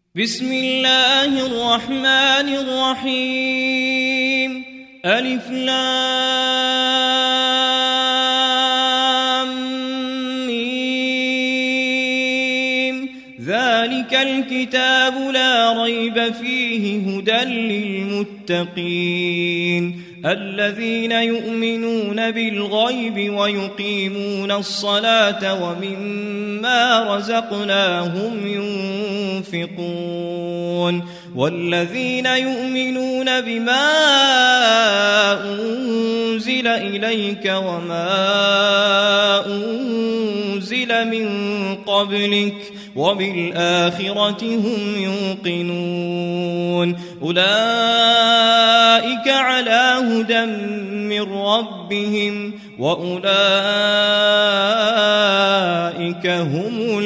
بسم الله الرحمن الرحيم ألف لام ميم ذلك الكتاب لا ريب فيه هدى للمتقين الذين يؤمنون بالغيب ويقيمون الصلاة ومما رزقناهم ينفقون والذين يؤمنون بما أنزل إليك وما أنزل من قبلك وبالآخرة هم يوقنون أولئك على هدى من ربهم وأولئك هم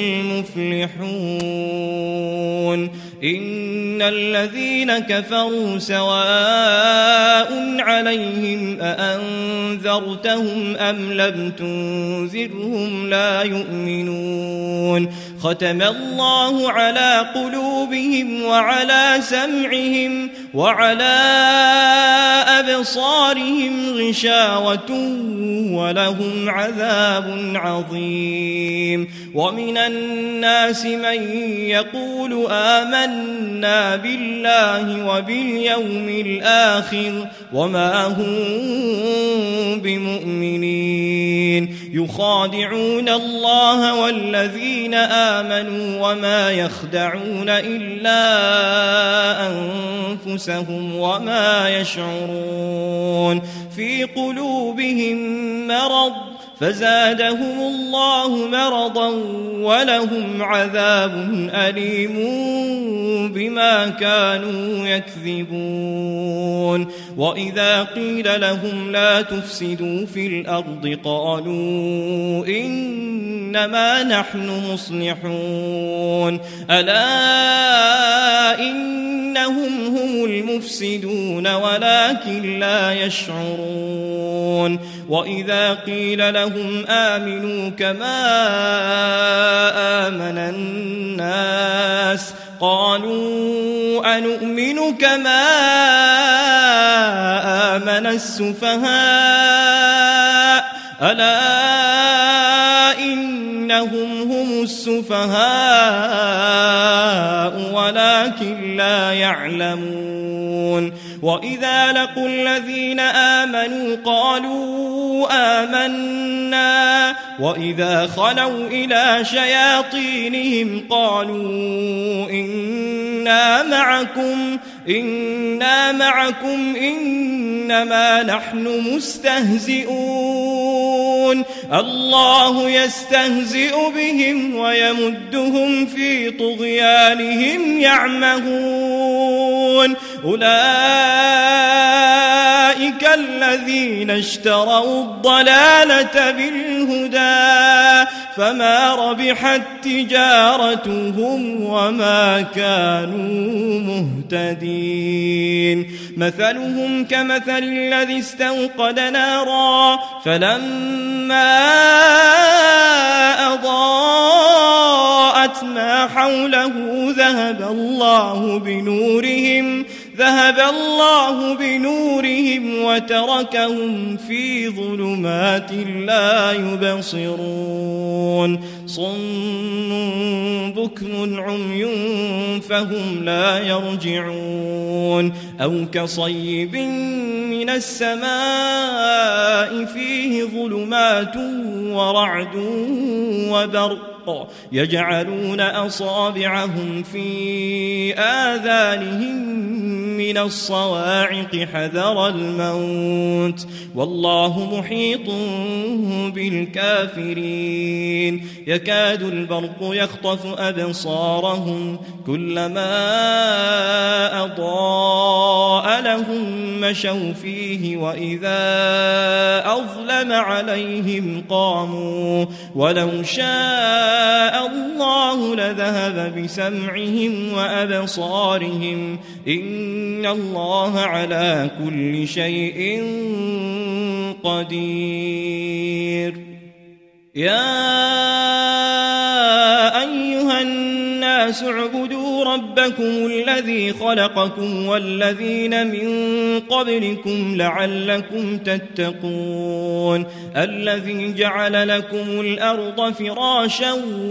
المفلحون إن الذين كفروا سواء عليهم أأنذرتهم أم لم تنذرهم لا يؤمنون ختم الله على قلوبهم وعلى سمعهم وعلى أبصارهم غشاوة ولهم عذاب عظيم ومن الناس من يقول آمنا بالله وباليوم الآخر وما هم بمؤمنين يخادعون الله والذين آمنوا وما يخدعون إلا أنفسهم وما يشعرون في قلوبهم مرض فزادهم الله مرضا ولهم عذاب أليم بما كانوا يكذبون وإذا قيل لهم لا تفسدوا في الأرض قالوا إنما نحن مصلحون ألا إنهم هم المفسدون ولكن لا يشعرون وإذا قيل لهم آمنوا كما آمن الناس قالوا أنؤمن كما آمن السفهاء ألا إنهم هم السفهاء ولكن لا يعلمون وإذا لقوا الذين آمنوا قالوا آمنا وإذا خلوا إلى شياطينهم قالوا إنا معكم إنما نحن مستهزئون الله يستهزئ بهم ويمدهم في طغيانهم يعمهون أولئك الذين اشتروا الضلالة بالهدى فما ربحت تجارتهم وما كانوا مهتدين مثلهم كمثل الذي استوقد نارا فلما أضاءت ما حوله ذهب الله بنورهم وتركهم في ظلمات لا يبصرون صم بكم عمي فهم لا يرجعون أو كصيب من السماء فيه ظلمات ورعد وبرق يجعلون أصابعهم في آذانهم من الصواعق حذر الموت والله محيط بالكافرين يكاد البرق يخطف أبصارهم كلما أضاء لهم مشوا فيه وإذا أظلم عليهم قاموا ولو شاء الله لذهب بسمعهم وأبصارهم إن الله على كل شيء قدير يا أيها الناس اعبدوا واتقوا ربكم الذي خلقكم والذين من قبلكم لعلكم تتقون الذي جعل لكم الأرض فراشا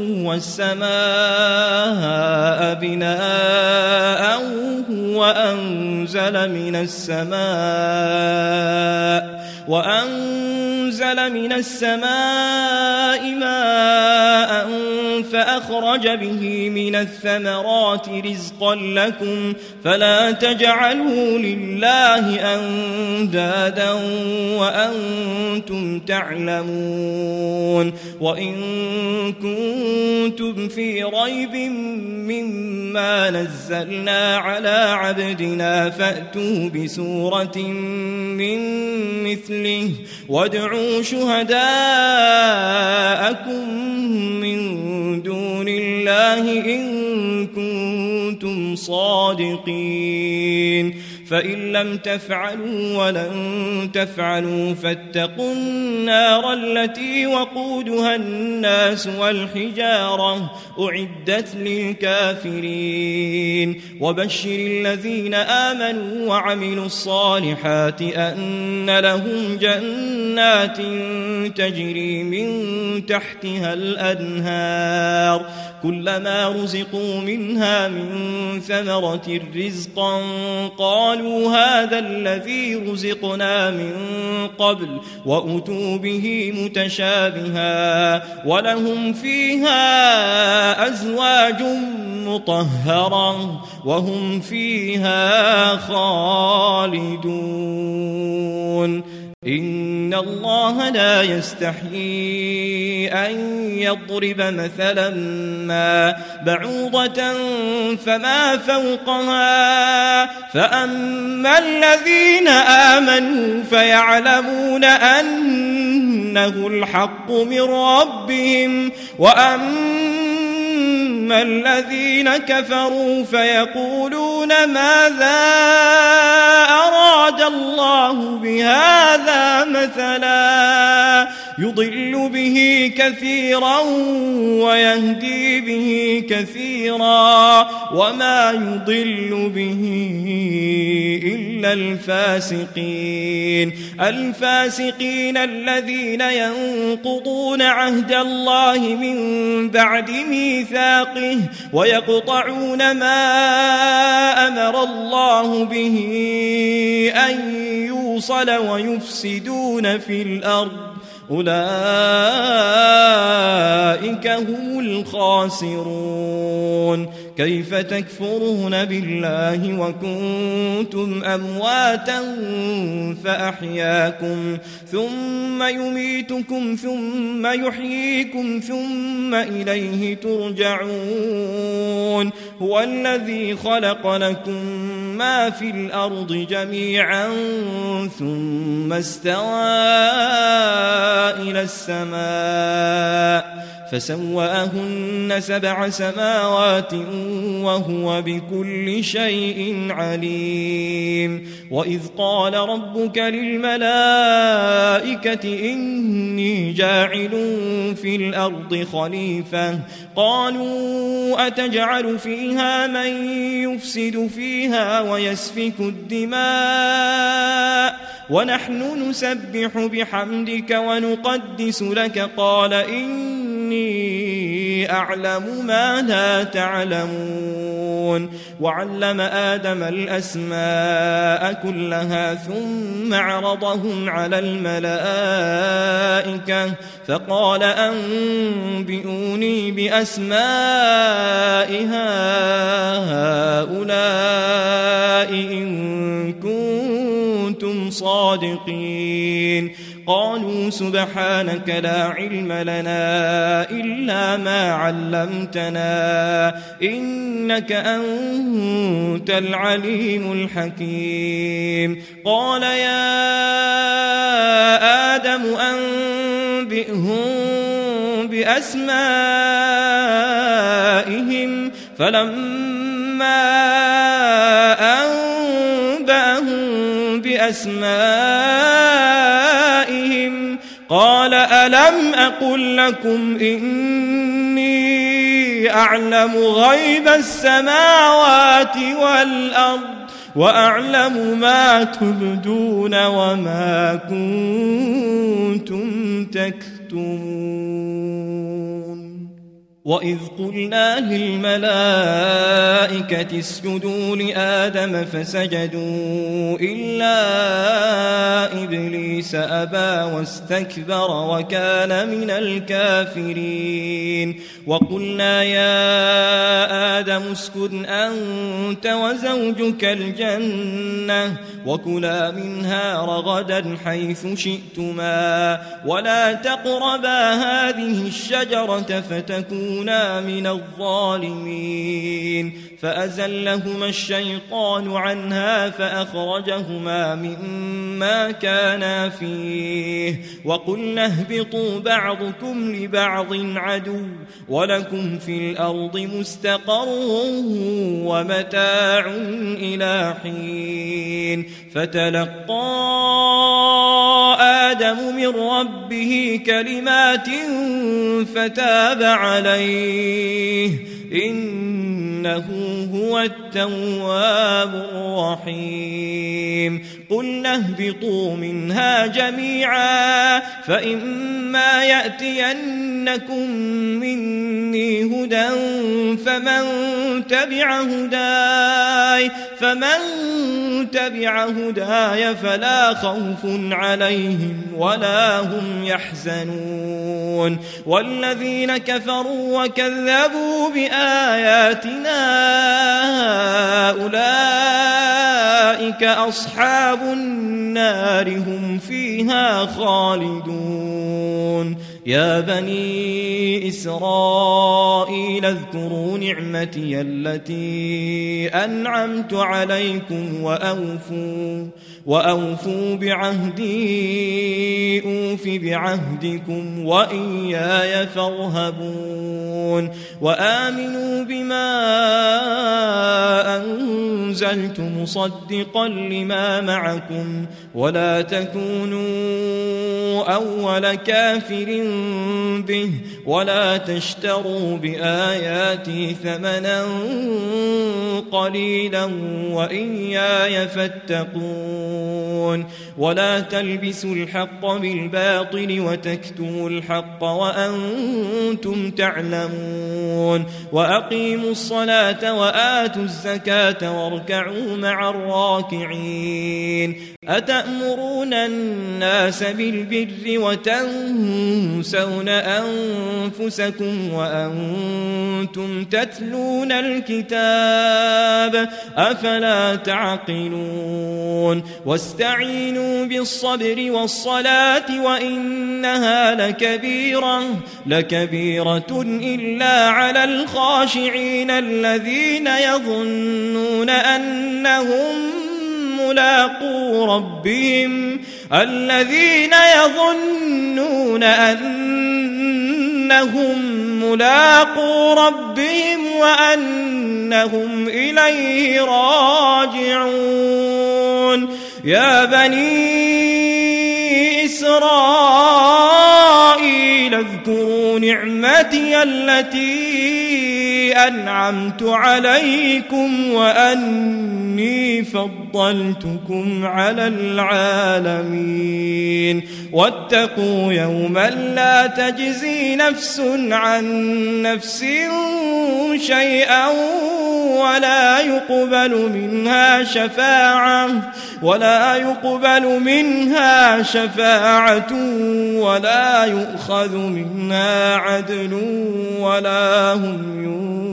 والسماء بناء وأنزل من السماء ماء فأخرج به من الثمرات رزقا لكم فلا تجعلوا لله أندادا وأنتم تعلمون وإن كنتم في ريب مما نزلنا على عبدنا فأتوا بسورة من مثله وادعوا شهداءكم من دون الله إن كنتم صادقين فإن لم تفعلوا ولن تفعلوا فاتقوا النار التي وقودها الناس والحجارة أعدت للكافرين وبشر الذين آمنوا وعملوا الصالحات أن لهم جنات تجري من تحتها الأنهار كلما رزقوا منها من ثمرة رزقا قالوا هذا الذي رزقنا من قبل وأتوا به متشابها ولهم فيها أزواج مطهرة وهم فيها خالدون إن الله لا يستحيي أن يضرب مثلا ما بعوضة فما فوقها فأما الذين آمنوا فيعلمون أنه الحق من ربهم وأما الذين كفروا فيقولون ماذا أراد الله بهذا مثلا يضل به كثيرا ويهدي به كثيرا وما يضل به إلا الفاسقين الذين ينقضون عهد الله من بعد ميثاقه ويقطعون ما أمر الله به أن يوصل ويفسدون في الأرض أولئك هم الخاسرون كيف تكفرون بالله وكنتم أمواتا فأحياكم ثم يميتكم ثم يحييكم ثم إليه ترجعون هو الذي خلق لكم ما في الأرض جميعا ثم استوى إلى السماء فسواهن 7 سماوات وهو بكل شيء عليم وإذ قال ربك للملائكة إني جاعل في الأرض خليفة قالوا أتجعل فيها من يفسد فيها ويسفك الدماء ونحن نسبح بحمدك ونقدس لك قال إني أعلم ما لا تعلمون وعلم آدم الأسماء كلها ثم عرضهم على الملائكة فقال أنبئوني بأسماء هؤلاء إن كنتم صادقين قالوا سبحانك لا علم لنا إلا ما علمتنا إنك أنت العليم الحكيم قال يا آدم أنبئهم بأسمائهم فلما أنبأهم بأسمائهم قال ألم أقل لكم إني أعلم غيب السماوات والأرض وأعلم ما تبدون وما كنتم تكتمون وإذ قلنا للملائكة اسجدوا لآدم فسجدوا إلا إبليس أبى واستكبر وكان من الكافرين وقلنا يا آدم اسكن أنت وزوجك الجنة وكلا منها رغدا حيث شئتما ولا تقربا هذه الشجرة فتكونا من الظالمين فأزلهما الشيطان عنها فأخرجهما مما كانا فيه وقلنا اهبطوا بعضكم لبعض عدو ولكم في الأرض مستقر ومتاع إلى حين فتلقى آدم من ربه كلمات فتاب عليه إنه هو التواب الرحيم قلنا اهبطوا منها جميعا فإما يأتينكم مني هدى فمن تبع هداي فلا خوف عليهم ولا هم يحزنون والذين كفروا وكذبوا بآياتنا أولئك أصحاب النار هم فيها خالدون يا بني إسرائيل اذكروا نعمتي التي أنعمت عليكم وأوفوا بعهدي أوف بعهدكم وإياي فارهبون وآمنوا بما أنزلت مصدقا لما معكم ولا تكونوا أول كافر به ولا تشتروا بآياتي ثمنا قليلا وإياي فاتقون ولا تلبسوا الحق بالباطل وتكتموا الحق وأنتم تعلمون وأقيموا الصلاة وآتوا الزكاة واركعوا مع الراكعين أتأمرون الناس بالبر وتنسون أنفسكم وأنتم تتلون الكتاب أفلا تعقلون واستعينوا بالصبر والصلاة وإنها لكبيرة إلا على الخاشعين الذين يظنون أنهم ملاقو ربهم وأنهم إليه راجعون يا بني إسرائيل اذكروا نعمتي التي أنعمت عليكم وأني فضلتكم على العالمين واتقوا يوما لا تجزي نفس عن نفس شيئا ولا يقبل منها شفاعة ولا يؤخذ منها عدل ولا هم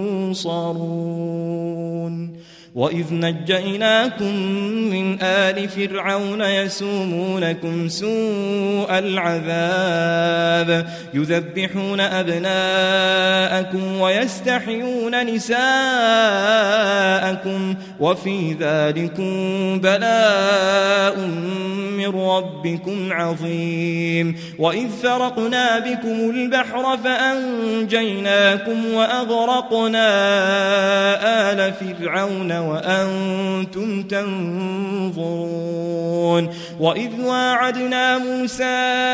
ينصرون وإذ نجيناكم من آل فرعون يسومونكم سوء العذاب يذبحون أبناءكم ويستحيون نساءكم وفي ذلكم بلاء من ربكم عظيم وإذ فرقنا بكم البحر فأنجيناكم وأغرقنا آل فرعون وأنتم تنظرون وإذ واعدنا موسى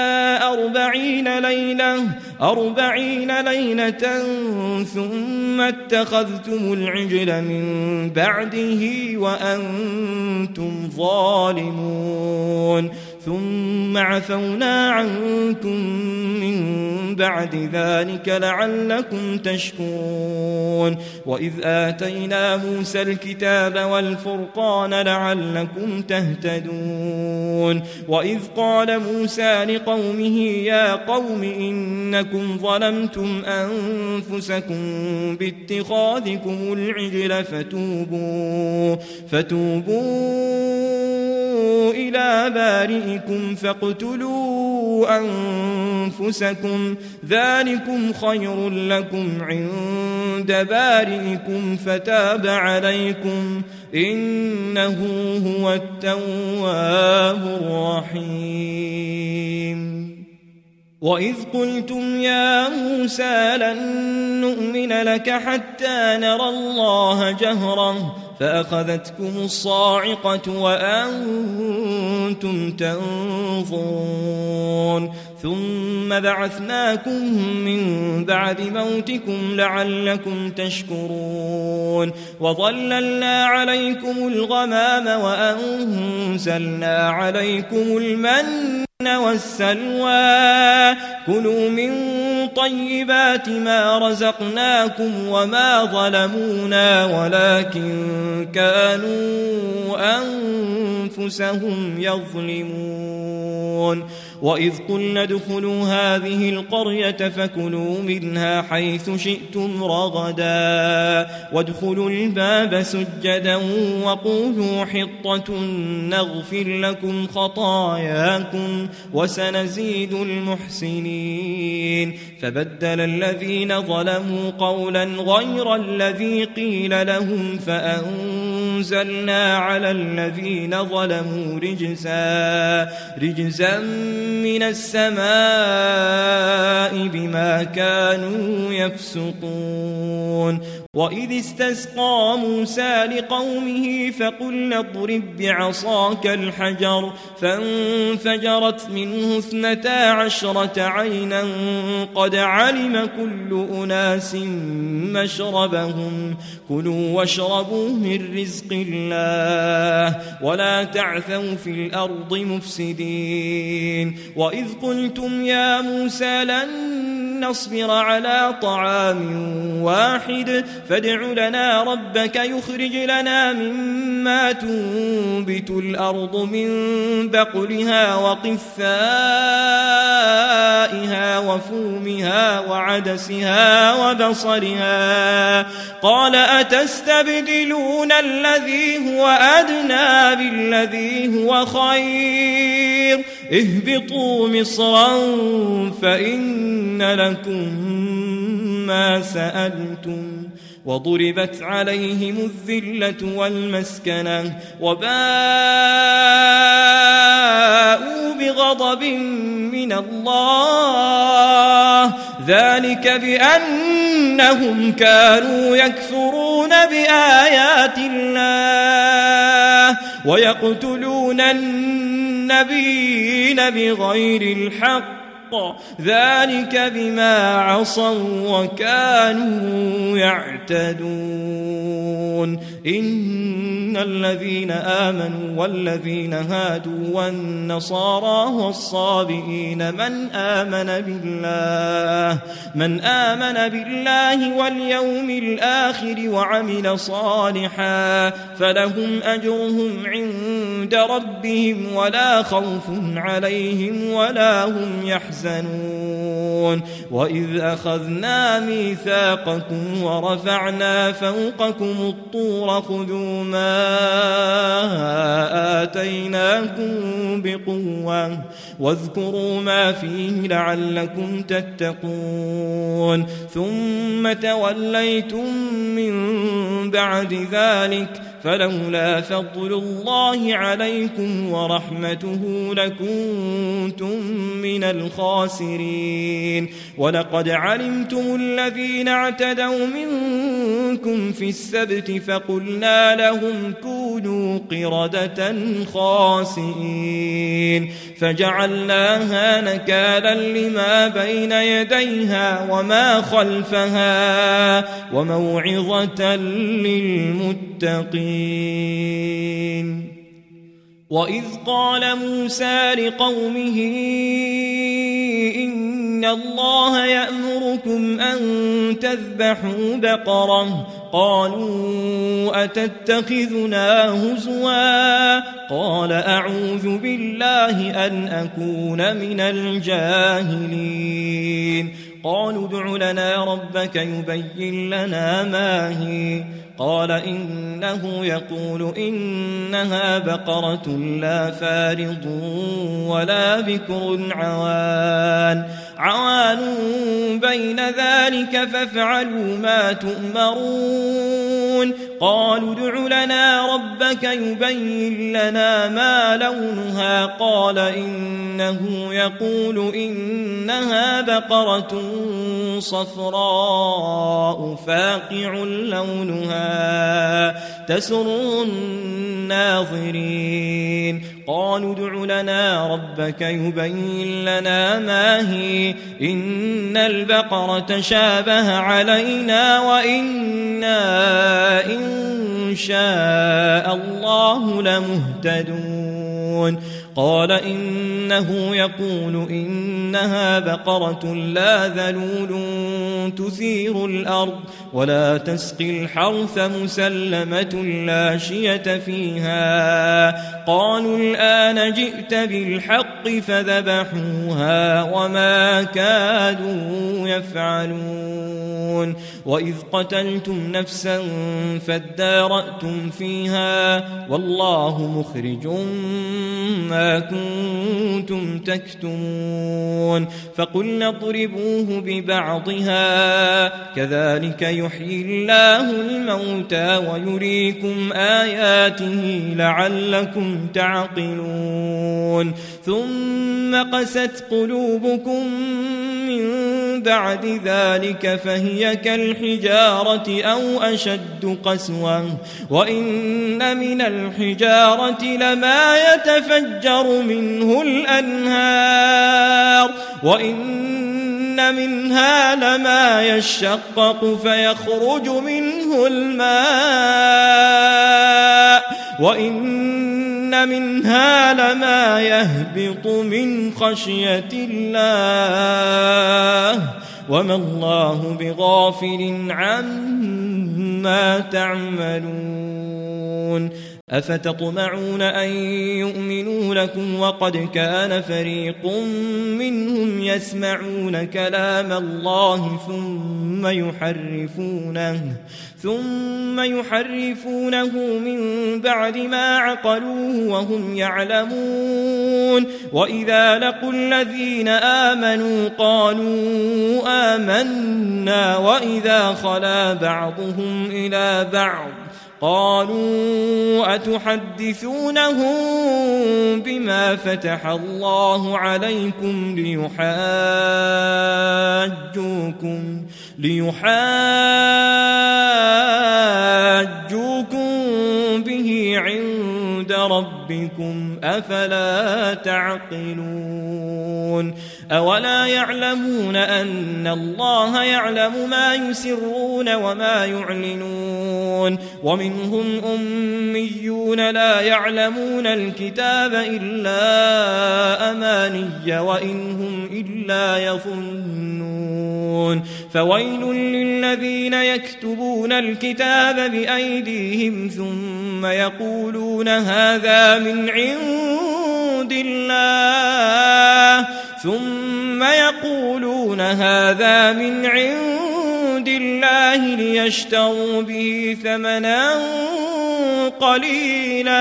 40 ليلة ثم اتخذتم العجل من بعده وأنتم ظالمون ثم عفونا عنكم من بعد ذلك لعلكم تشكرون وإذ آتينا موسى الكتاب والفرقان لعلكم تهتدون وإذ قال موسى لقومه يا قوم إنكم ظلمتم أنفسكم باتخاذكم العجل فتوبوا إلى بارئكم فاقتلوا أنفسكم ذلكم خير لكم عند بارئكم فتاب عليكم إنه هو التواب الرحيم وإذ قلتم يا موسى لن نؤمن لك حتى نرى الله جهرة فأخذتكم الصاعقة وأنتم تنظرون ثم بعثناكم من بعد موتكم لعلكم تشكرون وظللنا عليكم الغمام وأنزلنا عليكم المن والسلوى كلوا من طيبات ما رزقناكم وما ظلمونا ولكن كانوا أنفسهم يظلمون وإذ قلنا ادخلوا هذه القرية فكلوا منها حيث شئتم رغدا وادخلوا الباب سجدا وقولوا حطة نغفر لكم خطاياكم وسنزيد المحسنين فبدل الذين ظلموا قولا غير الذي قيل لهم فأنزلنا على الذين ظلموا رجزا من السماء بما كانوا يفسقون وإذ استسقى موسى لقومه فقلنا اضرب بعصاك الحجر فانفجرت منه 12 عينا قد علم كل أناس مشربهم كلوا واشربوا من رزق الله ولا تعثوا في الأرض مفسدين وإذ قلتم يا موسى لن نصبر على طعام واحد فادع لنا ربك يخرج لنا مما تنبت الأرض من بقلها وقثائها وفومها وعدسها وبصلها قال أتستبدلون الذي هو أدنى بالذي هو خير اهبطوا مصرا فإن لكم ما سألتم وضربت عليهم الذلة والمسكنة وباءوا بغضب من الله ذلك بأنهم كانوا يكفرون بآيات الله ويقتلون النبيين بغير الحق ذلك بما عصوا وكانوا يعتدون إن الذين آمنوا والذين هادوا والنصارى والصابئين من آمن بالله واليوم الآخر وعمل صالحا فلهم أجرهم عند ربهم ولا خوف عليهم ولا هم يحزنون وإذ أخذنا ميثاقكم ورفعنا فوقكم الطور وخذوا ما آتيناكم بقوة واذكروا ما فيه لعلكم تتقون ثم توليتم من بعد ذلك فلولا فضل الله عليكم ورحمته لكنتم من الخاسرين ولقد علمتم الذين اعتدوا منكم في السبت فقلنا لهم كونوا قردة خاسئين فجعلناها نكالا لما بين يديها وما خلفها وموعظة للمتقين. وإذ قال موسى لقومه إن الله يأمركم أن تذبحوا بقرة قالوا أتتخذنا هزوا قال أعوذ بالله أن أكون من الجاهلين قالوا ادع لنا ربك يبين لنا ما هي قال إنه يقول إنها بقرة لا فارض ولا بكر عوان بين ذلك فافعلوا ما تؤمرون قالوا ادع لنا ربك يبين لنا ما لونها قال إنه يقول إنها بقرة صفراء فاقع لونها تسر الناظرين قالوا ادع لنا ربك يبين لنا ما هي إن البقرة شابه علينا وإنا إن شاء الله لمهتدون قال إنه يقول إنها بقرة لا ذلول تثير الأرض ولا تسقي الحرث مسلمة لا شية فيها قالوا الآن جئت بالحق فذبحوها وما كادوا يفعلون وإذ قتلتم نفسا فادارأتم فيها والله مخرج ما كنتم تكتمون فقلنا اضربوه ببعضها كذلك يحيي الله الموتى ويريكم آياته لعلكم تعقلون ثم قست قلوبكم من بعد ذلك فهي كالحجارة أو أشد قسوة وإن من الحجارة لما يتفجر منه الأنهار وإن منها لما يشقق فيخرج منه الماء وإن منها لما يهبط من خشية الله وما الله بغافل عما تعملون أفتطمعون أن يؤمنوا لكم وقد كان فريق منهم يسمعون كلام الله ثم يحرفونه من بعد ما عقلوه وهم يعلمون وإذا لقوا الذين آمنوا قالوا آمنا وإذا خلا بعضهم إلى بعض قالوا أتحدثونهم بما فتح الله عليكم ليحاجوكم به عند ربكم أفلا تعقلون أولا يعلمون أن الله يعلم ما يسرون وما يعلنون ومنهم أميون لا يعلمون الكتاب إلا أماني وإن هم إلا يظنون فويل للذين يكتبون الكتاب بأيديهم ثم يقولون هذا من عند الله ليشتروا به ثمنا قليلا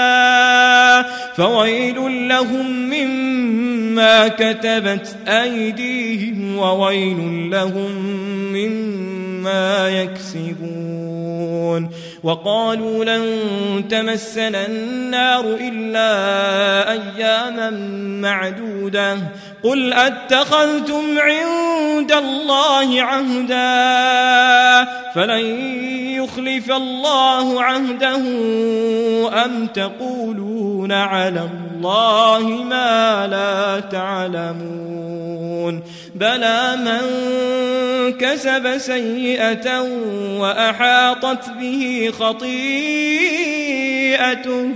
فويل لهم مما كتبت أيديهم وويل لهم مما يكسبون وقالوا لن تمسنا النار إلا أياما معدودة قل أتخذتم عند الله عهدا فلن يخلف الله عهده أم تقولون على الله ما لا تعلمون بلى من كسب سيئة وأحاطت به خطيئته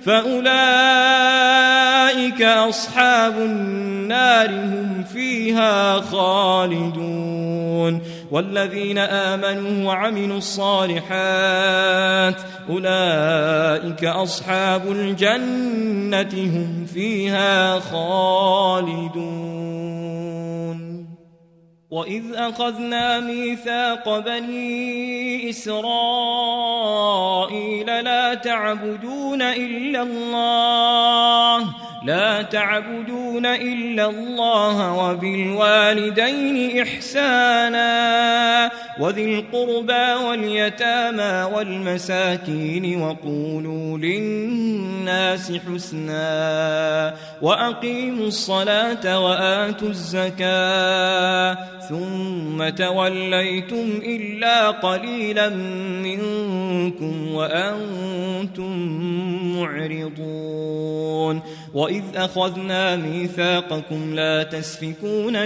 فأولئك أصحاب النار هم فيها خالدون والذين آمنوا وعملوا الصالحات أولئك أصحاب الجنة هم فيها خالدون وإذ أخذنا ميثاق بني إسرائيل لا تعبدون إلا الله وبالوالدين إحسانا وذي القربى واليتامى والمساكين وقولوا للناس حسنا وأقيموا الصلاة وآتوا الزكاة ثم توليتم إلا قليلا منكم وأنتم معرضون وإذ أخذنا ميثاقكم لا تسفكون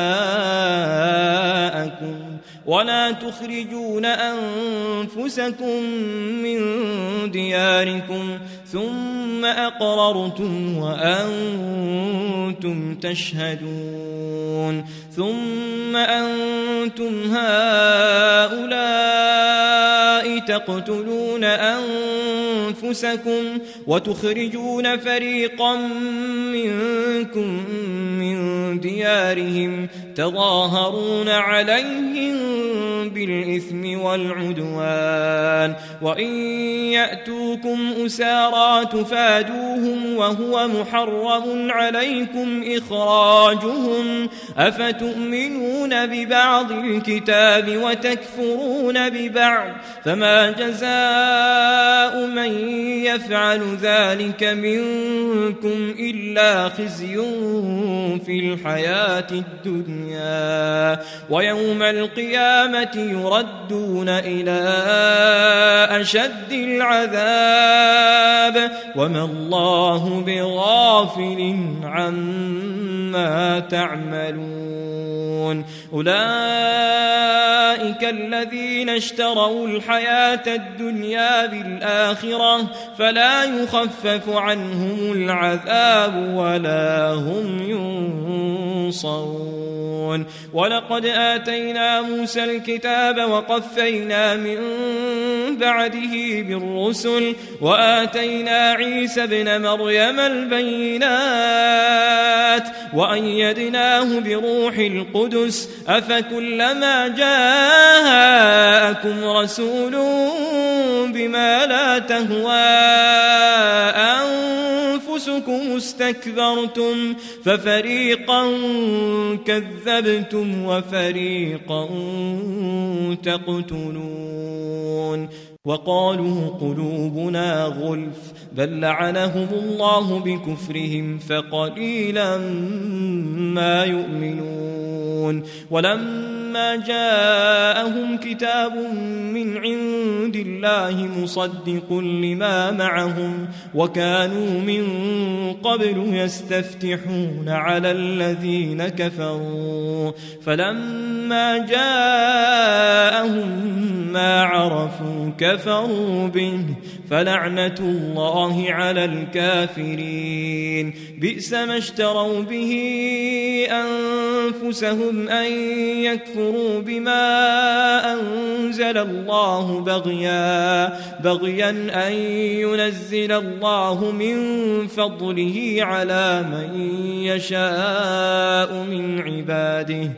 دماءكم ولا تخرجون أنفسكم من دياركم ثم أقررتم وأنتم تشهدون ثم أنتم هؤلاء تقتلون أنفسكم وتخرجون فريقا منكم من ديارهم تظاهرون عليهم بالإثم والعدوان وإن يأتوكم أسارى تفادوهم وهو محرم عليكم إخراجهم أفتؤمنون ببعض الكتاب وتكفرون ببعض فما جزاء من يفعل ذلك منكم إلا خزي في الحياة الدنيا ويوم القيامة يردون إلى أشد العذاب وما الله بغافل عما تعملون أولئك الذين اشتروا الحياة الدنيا بالآخرة فلا يخفف عنهم العذاب ولا هم ينصرون ولقد آتينا موسى الكتاب وقفينا من بعده بالرسل وآتينا عيسى ابن مريم البينات وأيدناه بروح القدس أفكلما جاءكم رسول بما لا تهوى أنفسكم استكبرتم ففريقا كذبتم وفريقا تقتلون وقالوا قلوبنا غلف بل لعنهم الله بكفرهم فقليلا ما يؤمنون ولما جاءهم كتاب من عند الله مصدق لما معهم وكانوا من قبل يستفتحون على الذين كفروا فلما جاءهم ما عرفوا كفروا به فلعنة الله على الكافرين بئس ما اشتروا به أنفسهم أن يكفروا بما أنزل الله بغيا أن ينزل الله من فضله على من يشاء من عباده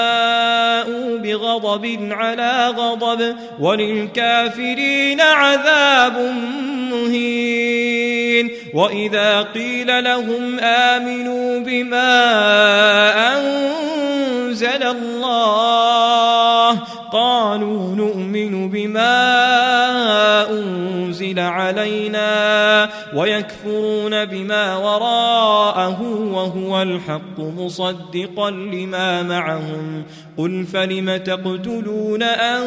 فباءوا بغضب على غضب وللكافرين عذاب عذاب مهين. وإذا قيل لهم آمنوا بما أنزل الله قالوا نؤمن بما أنزل علينا ويكفرون بما وراءه وهو الحق مصدقا لما معهم. قل فلم تقتلون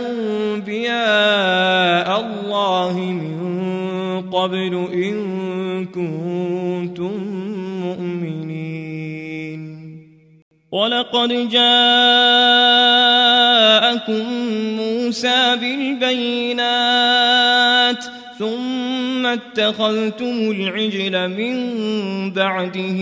أنبياء الله من قبل إن كنتم مؤمنين. ولقد جاءكم موسى بالبينات ثم اتخذتم العجل من بعده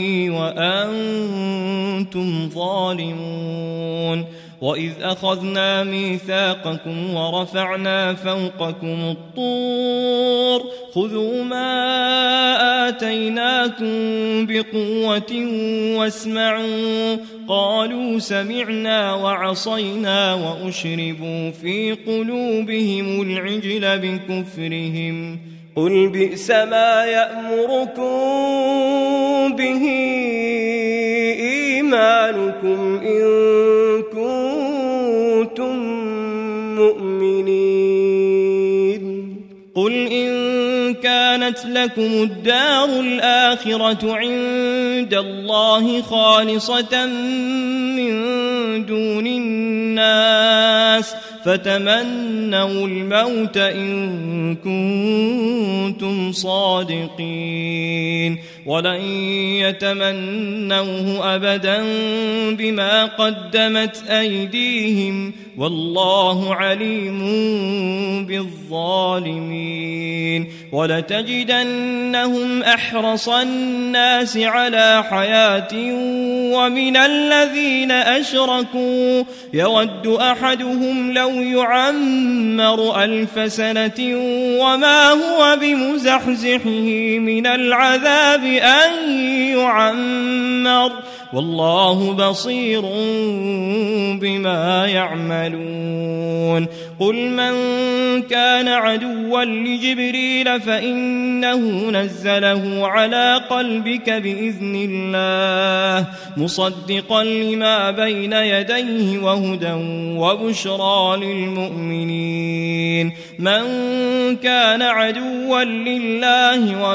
وأنتم ظالمون. وإذ أخذنا ميثاقكم ورفعنا فوقكم الطور خذوا ما آتيناكم بقوة واسمعوا قالوا سمعنا وعصينا وأشربوا في قلوبهم العجل بكفرهم. قل بئس ما يأمركم به إيمانكم إن كنتم مؤمنين. قل إن كانت لكم الدار الآخرة عند الله خالصة من دون الناس فتمنوا الموت إن كنتم صادقين ولن يتمنوه أبدا بما قدمت أيديهم والله عليم بالظالمين. ولتجدنهم أحرص الناس على حياة ومن الذين أشركوا يود أحدهم لو يعمر 1000 سنة وما هو بمزحزحه من العذاب أن يعمر والله بصير بما يعملون. قل من كان عدوا لجبريل فإنه نزله على قلبك بإذن الله مصدقا لما بين يديه وهدى وبشرى للمؤمنين. من كان عدوا لله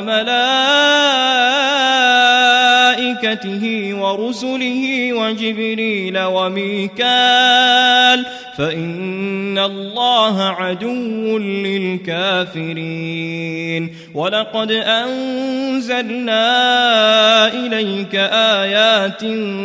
وملائكته ورسله وجبريل وميكال فإن الله عدو للكافرين. ولقد أنزلنا إليك آيات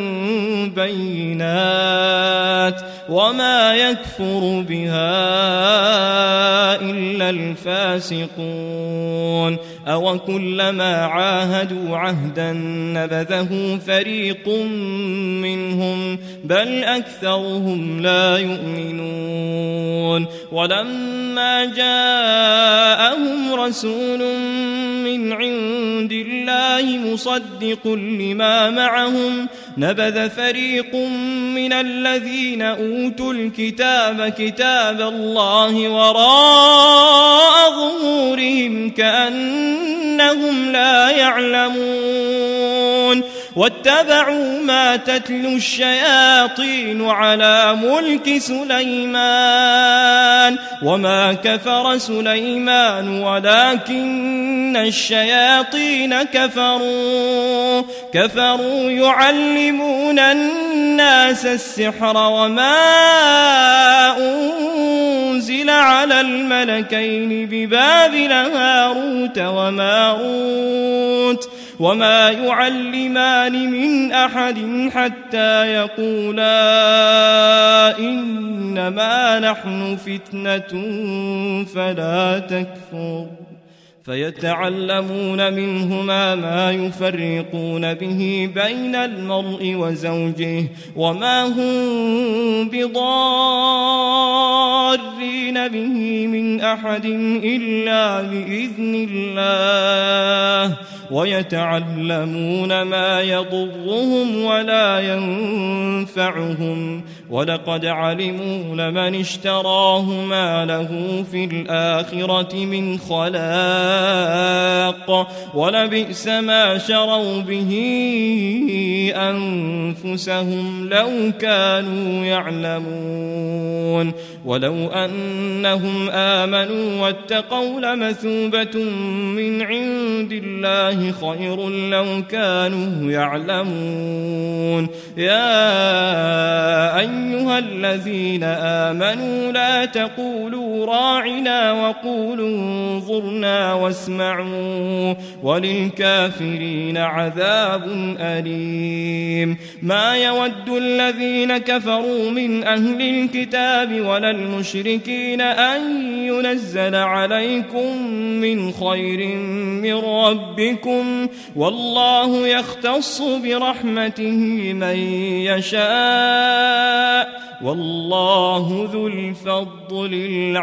بينات وما يكفر بها إلا الفاسقون. أو كلما عاهدوا عهدا نبذه فريق منهم بل أكثرهم لا يؤمنون. ولما جاءهم رسول من عند الله مصدق لما معهم نبذ فريق من الذين أوتوا الكتاب كتاب الله وراء ظهورهم كأنهم لا يعلمون. واتبعوا ما تتلو الشياطين على ملك سليمان وما كفر سليمان ولكن الشياطين كفروا يعلمون الناس السحر وما أنزل على الملكين ببابل هاروت وماروت وما يعلمان من أحد حتى يقولا إنما نحن فتنة فلا تكفر فيتعلمون منهما ما يفرقون به بين المرء وزوجه وما هم بضارين به من أحد إلا بإذن الله ويتعلمون ما يضرهم ولا ينفعهم ولقد علموا لمن اشتراه ما له في الآخرة من خلاق ولبئس ما شروا به أنفسهم لو كانوا يعلمون ولو أنهم آمنوا واتقوا لمثوبة من عند الله خير لو كانوا يعلمون يا أيها الذين آمنوا لا تقولوا راعنا وقولوا انظرنا واسمعوا وللكافرين عذاب أليم ما يود الذين كفروا من أهل الكتاب ولا المشركين أن ينزل عليكم من خير من ربكم والله يختص برحمته من يشاء والله ذو الفضل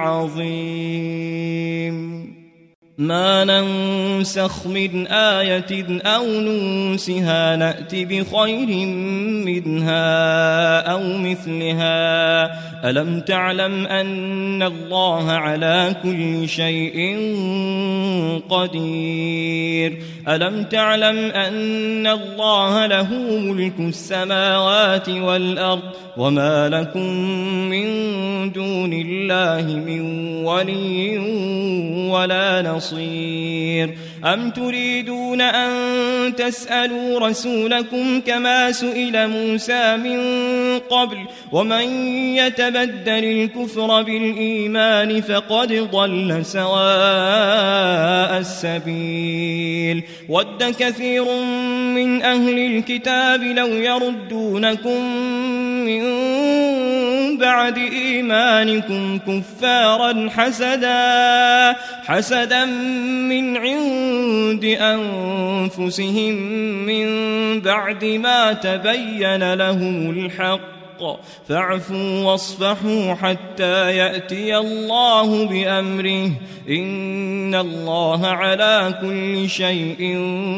العظيم ما ننسخ من آية أو ننسها نأت بخير منها أو مثلها ألم تعلم أن الله على كل شيء قدير ألم تعلم أن الله له ملك السماوات والأرض وما لكم من دون الله من ولي ولا نصير أم تريدون أن تسألوا رسولكم كما سئل موسى من قبل ومن يتبدل الكفر بالإيمان فقد ضل سواء السبيل ود كثير من أهل الكتاب لو يردونكم من بعد إيمانكم كفارا حسدا من عند أنفسهم من بعد ما تبين لهم الحق فاعفوا واصفحوا حتى يأتي الله بأمره إن الله على كل شيء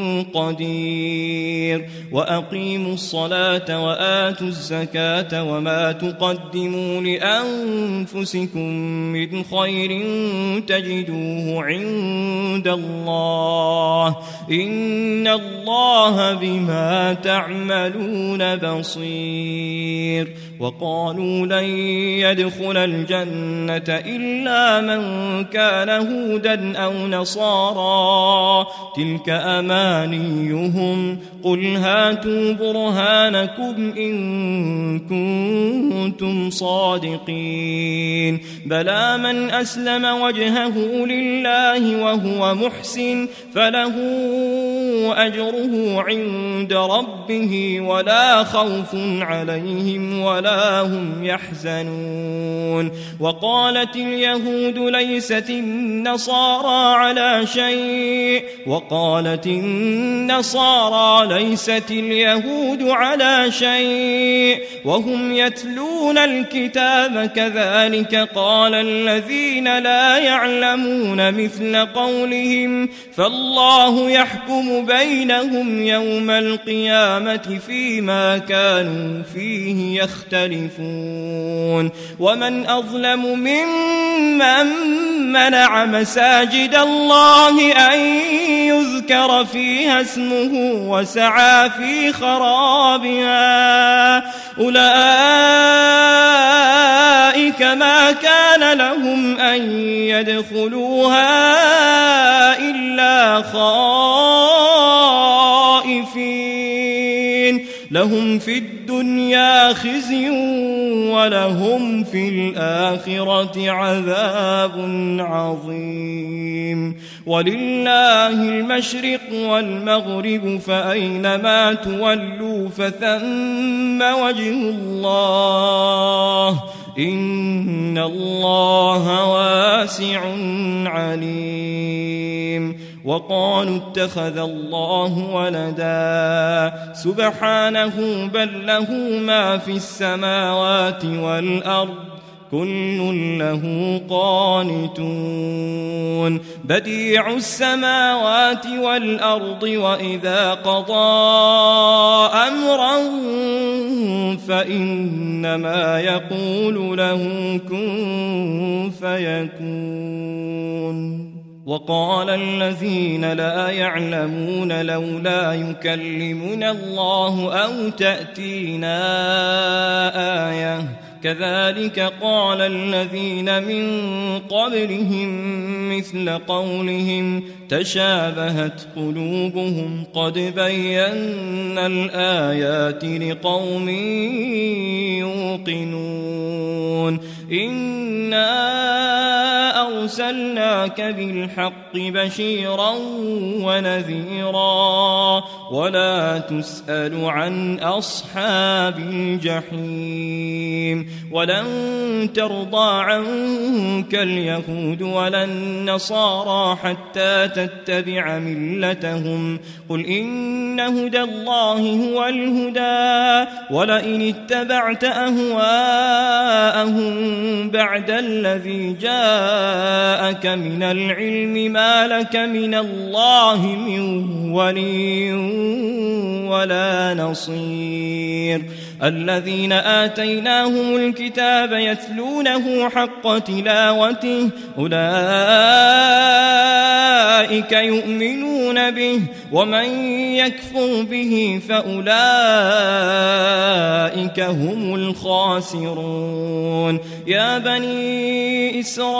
قدير وأقيموا الصلاة وآتوا الزكاة وما تقدموا لأنفسكم من خير تجدوه عند الله إن الله بما تعملون بصير وقالوا لن يدخل الجنة إلا من كان هودا أو نصارى تلك أمانيهم قل هاتوا برهانكم إن كنتم صادقين بلى من أسلم وجهه لله وهو محسن فله أجره عند ربه ولا خوف عليهم ولا هم يحزنون وقالت اليهود ليست النصارى على شيء وقالت النصارى ليست اليهود على شيء وهم يتلون الكتاب كذلك قال الذين لا يعلمون مثل قولهم فالله يحكم بينهم يوم القيامة فيما كانوا فيه يختلفون ومن أظلم ممن منع مساجد الله أن يذكر فيها اسمه وسعى في خرابها أولئك ما كان لهم أن يدخلوها إلا خائفين لهم في الدنيا خزي ولهم في الآخرة عذاب عظيم ولله المشرق والمغرب فأينما تولوا فثم وجه الله إن الله واسع عليم وقالوا اتخذ الله ولدا سبحانه بل له ما في السماوات والأرض كل له قانتون بديع السماوات والأرض وإذا قضى أمرا فإنما يقول له كن فيكون وقال الذين لا يعلمون لولا يكلمنا الله أو تأتينا آية كذلك قال الذين من قبلهم مثل قولهم تشابهت قلوبهم قد بينا الآيات لقوم يوقنون إنا أرسلناك بالحق بشيرا ونذيرا ولا تسأل عن أصحاب الجحيم ولن ترضى عنك اليهود ولا النصارى حتى تتبع ملتهم قل إن هدى الله هو الهدى ولئن اتبعت أهواءهم بعد الذي جاءك من العلم ما لك من الله من ولي ولا نصير الذين آتيناهم الكتاب يتلونه حق تلاوته أولئك يؤمنون به ومن يكفر به فأولئك هم الخاسرون يا بني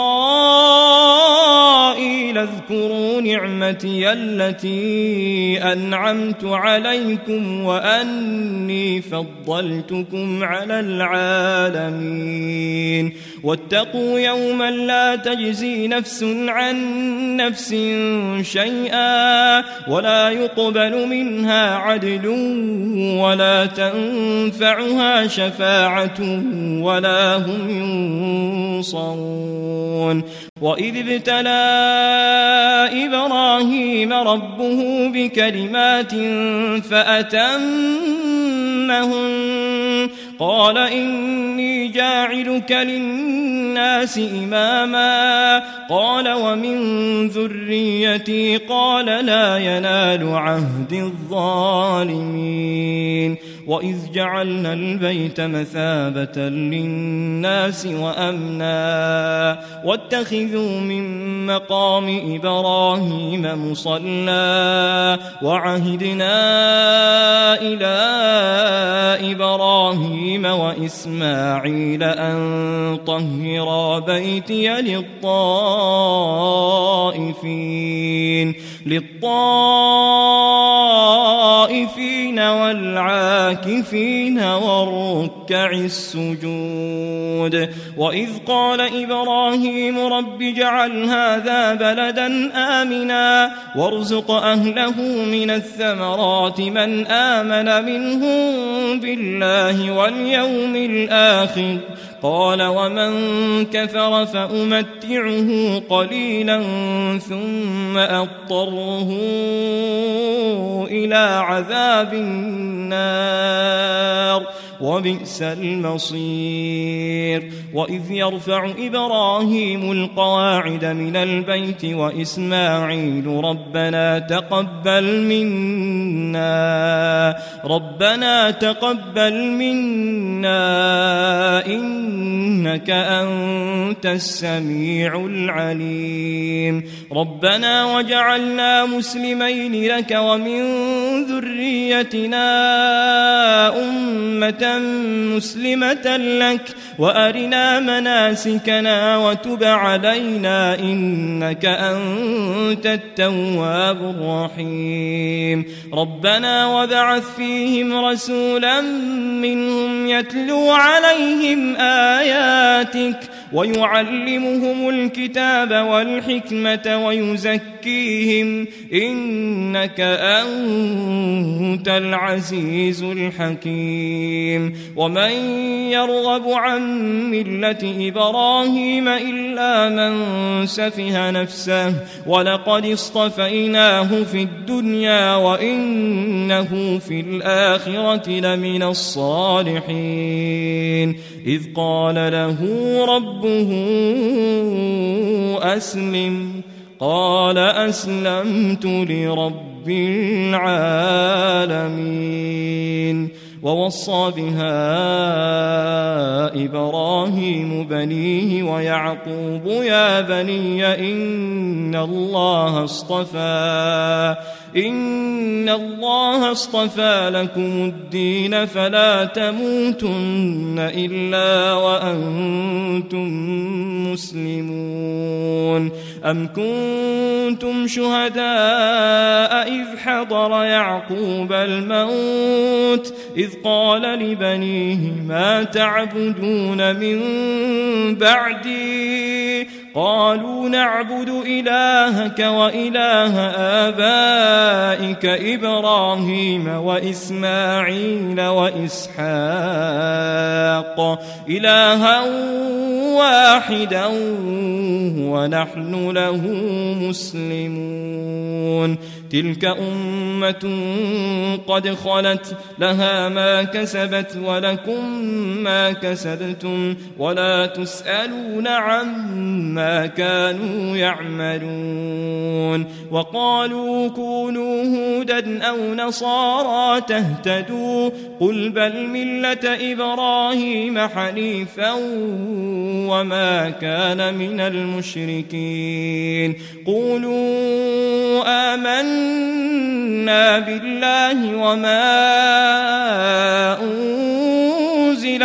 إسرائيل اذكروا نعمتي التي أنعمت عليكم وأني فضلتكم على العالمين واتقوا يوما لا تجزي نفس عن نفس شيئا ولا يقبل منها عدل ولا تنفعها شفاعة ولا هم ينصرون وإذ ابتلى إبراهيم ربه بكلمات فأتمهن قال إني جاعلك للناس إماما قال ومن ذريتي قال لا ينال عهد الظالمين وإذ جعلنا البيت مثابة للناس وأمنا واتخذوا من مقام إبراهيم مصلى وعهدنا إلى إبراهيم وإسماعيل أن طهرا بيتي للطائفين والعاكفين والركع السجود وإذ قال إبراهيم رب اجعل هذا بلدا آمنا وارزق أهله من الثمرات من آمن منهم بالله واليوم الآخر قال ومن كفر فأمتعه قليلا ثم أضطره إلى عذاب النار وبئس المصير وإذ يرفع إبراهيم القواعد من البيت وإسماعيل ربنا تقبل منا إنك أنت السميع العليم ربنا وجعلنا مسلمين لك ومن ذريتنا أمة مسلمة لك وأرنا مناسكنا وتب علينا إنك أنت التواب الرحيم ربنا وابعث فيهم رسولا منهم يتلو عليهم آياتك ويعلمهم الكتاب والحكمة ويزكيهم إنك أنت العزيز الحكيم ومن يرغب عن ملة إبراهيم إلا من سفه نفسه ولقد اصطفيناه في الدنيا وإنه في الآخرة لمن الصالحين إذ قال له ربه أسلم قال أسلمت لرب العالمين ووصى بها إبراهيم بنيه ويعقوب يا بني إن الله اصطفى لكم الدين فلا تموتن إلا وأنتم مسلمون أم كنتم شهداء إذ حضر يعقوب الموت إذ قال لبنيه ما تعبدون من بعدي قالوا نعبد إلهك وإله آبائك إبراهيم وإسماعيل وإسحاق إلها واحدا ونحن له مسلمون تلك أمة قد خلت لها ما كسبت ولكم ما كسبتم ولا تسألون عما كانوا يعملون وقالوا كونوا هودا أو نصارى تهتدوا قل بل ملة إبراهيم حنيفا وما كان من المشركين قولوا آمنا بالله وما أنزل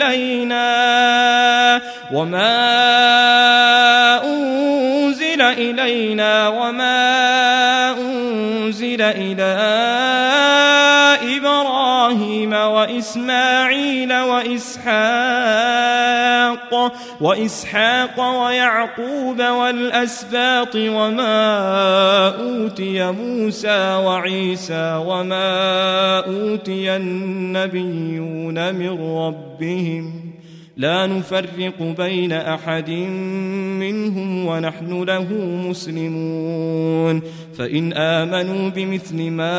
إلينا وما أنزل إلى إبراهيم وإسماعيل وإسحاق ويعقوب والأسباط وما أوتي موسى وعيسى وما أوتي النبيون من ربهم لا نفرق بين أحد منهم ونحن له مسلمون فإن آمنوا بمثل ما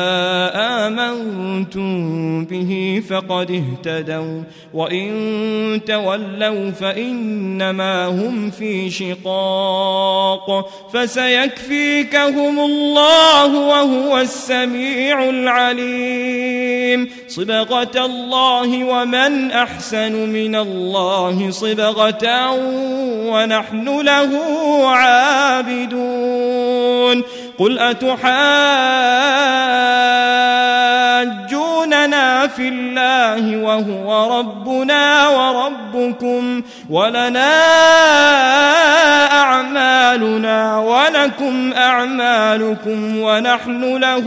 آمنتم به فقد اهتدوا وإن تولوا فإنما هم في شقاق فسيكفيكهم الله وهو السميع العليم صبغة الله ومن أحسن من الله صبغة ونحن له عابدون قل أتحاجوننا في الله وهو ربنا وربكم ولنا أعمالنا ولكم أعمالكم ونحن له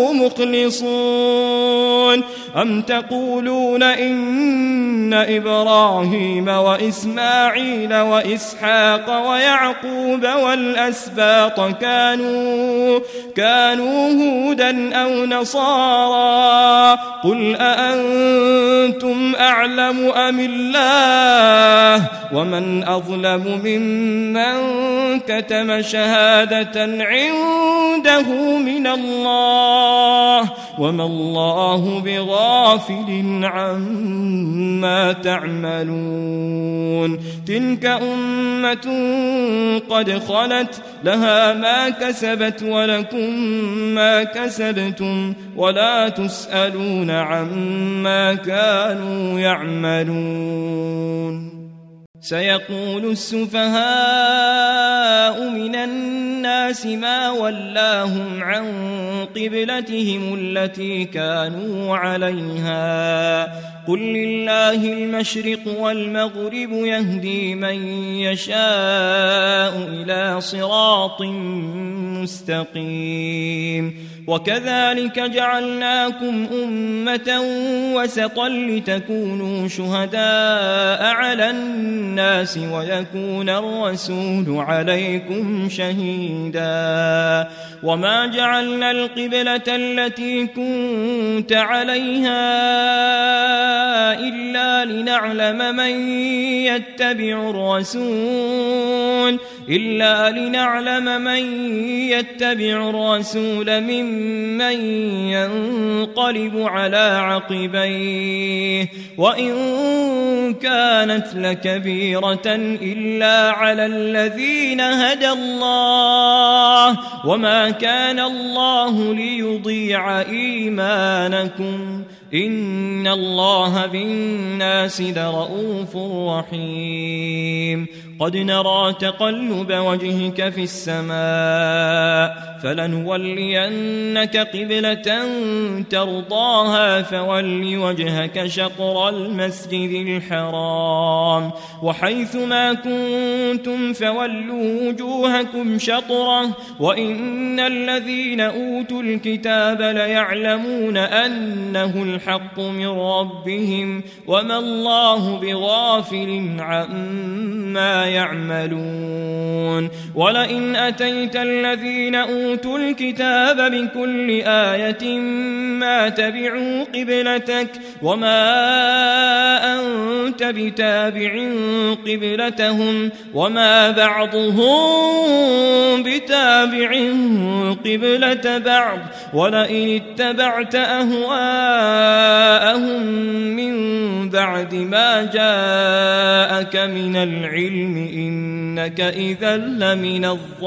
مخلصون أم تقولون إن إبراهيم وإسماعيل وإسحاق ويعقوب والأسباط كانوا هودا أو نصارى قل أأنتم أعلم أم الله ومن أظلم ممن كتم شهادة عنده من الله وما الله بغافل عما تعملون تلك أمة قد خلت لها ما كسبت ولكم ما كسبتم ولا تسألون عما كانوا يعملون سيقول السفهاء من الناس ما ولاهم عن قبلتهم التي كانوا عليها قل لله المشرق والمغرب يهدي من يشاء إلى صراط مستقيم وكذلك جعلناكم أمة وسطا لتكونوا شهداء على الناس الناس ويكون الرسول عليكم شهيدا وما جعلنا القبلة التي كنت عليها إلا لنعلم من يتبع الرسول ممن ينقلب على عقبيه وإن كانت لكبيرة إلا على الذين هدى الله وما كان الله ليضيع إيمانكم إن الله بالناس لرؤوف رحيم قد نرى تقلب وجهك في السماء فلنولينك قبلة ترضاها فول وجهك شطر المسجد الحرام وحيث ما كنتم فولوا وجوهكم شطره وإن الذين أوتوا الكتاب ليعلمون أنه الحق من ربهم وما الله بغافل عما يعملون ولئن أتيت الذين أوتوا الكتاب بكل آية ما تبعوا قبلتك وما أنت بتابع قبلتهم وما بعضهم بتابع قبلة بعض ولئن اتبعت أهواءهم من بعد ما جاءك من العلم إنك إذا لمن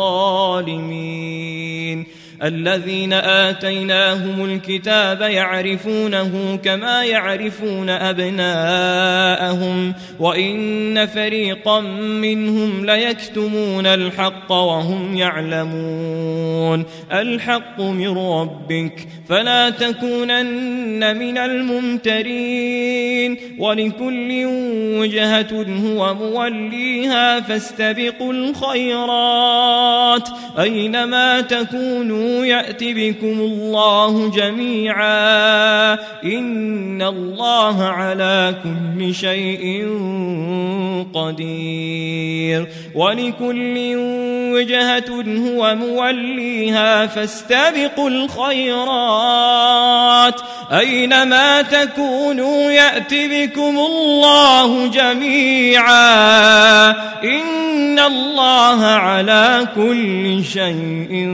الظالمين الذين آتيناهم الكتاب يعرفونه كما يعرفون أبناءهم وإن فريقا منهم ليكتمون الحق وهم يعلمون الحق من ربك فلا تكونن من الممترين ولكل وجهة هو موليها فاستبقوا الخيرات أينما تكونوا يأت بكم الله جميعا إن الله على كل شيء قدير ولكل وجهة هو موليها فاستبقوا الخيرات أينما تكونوا يأت بكم الله جميعا إن الله على كل شيء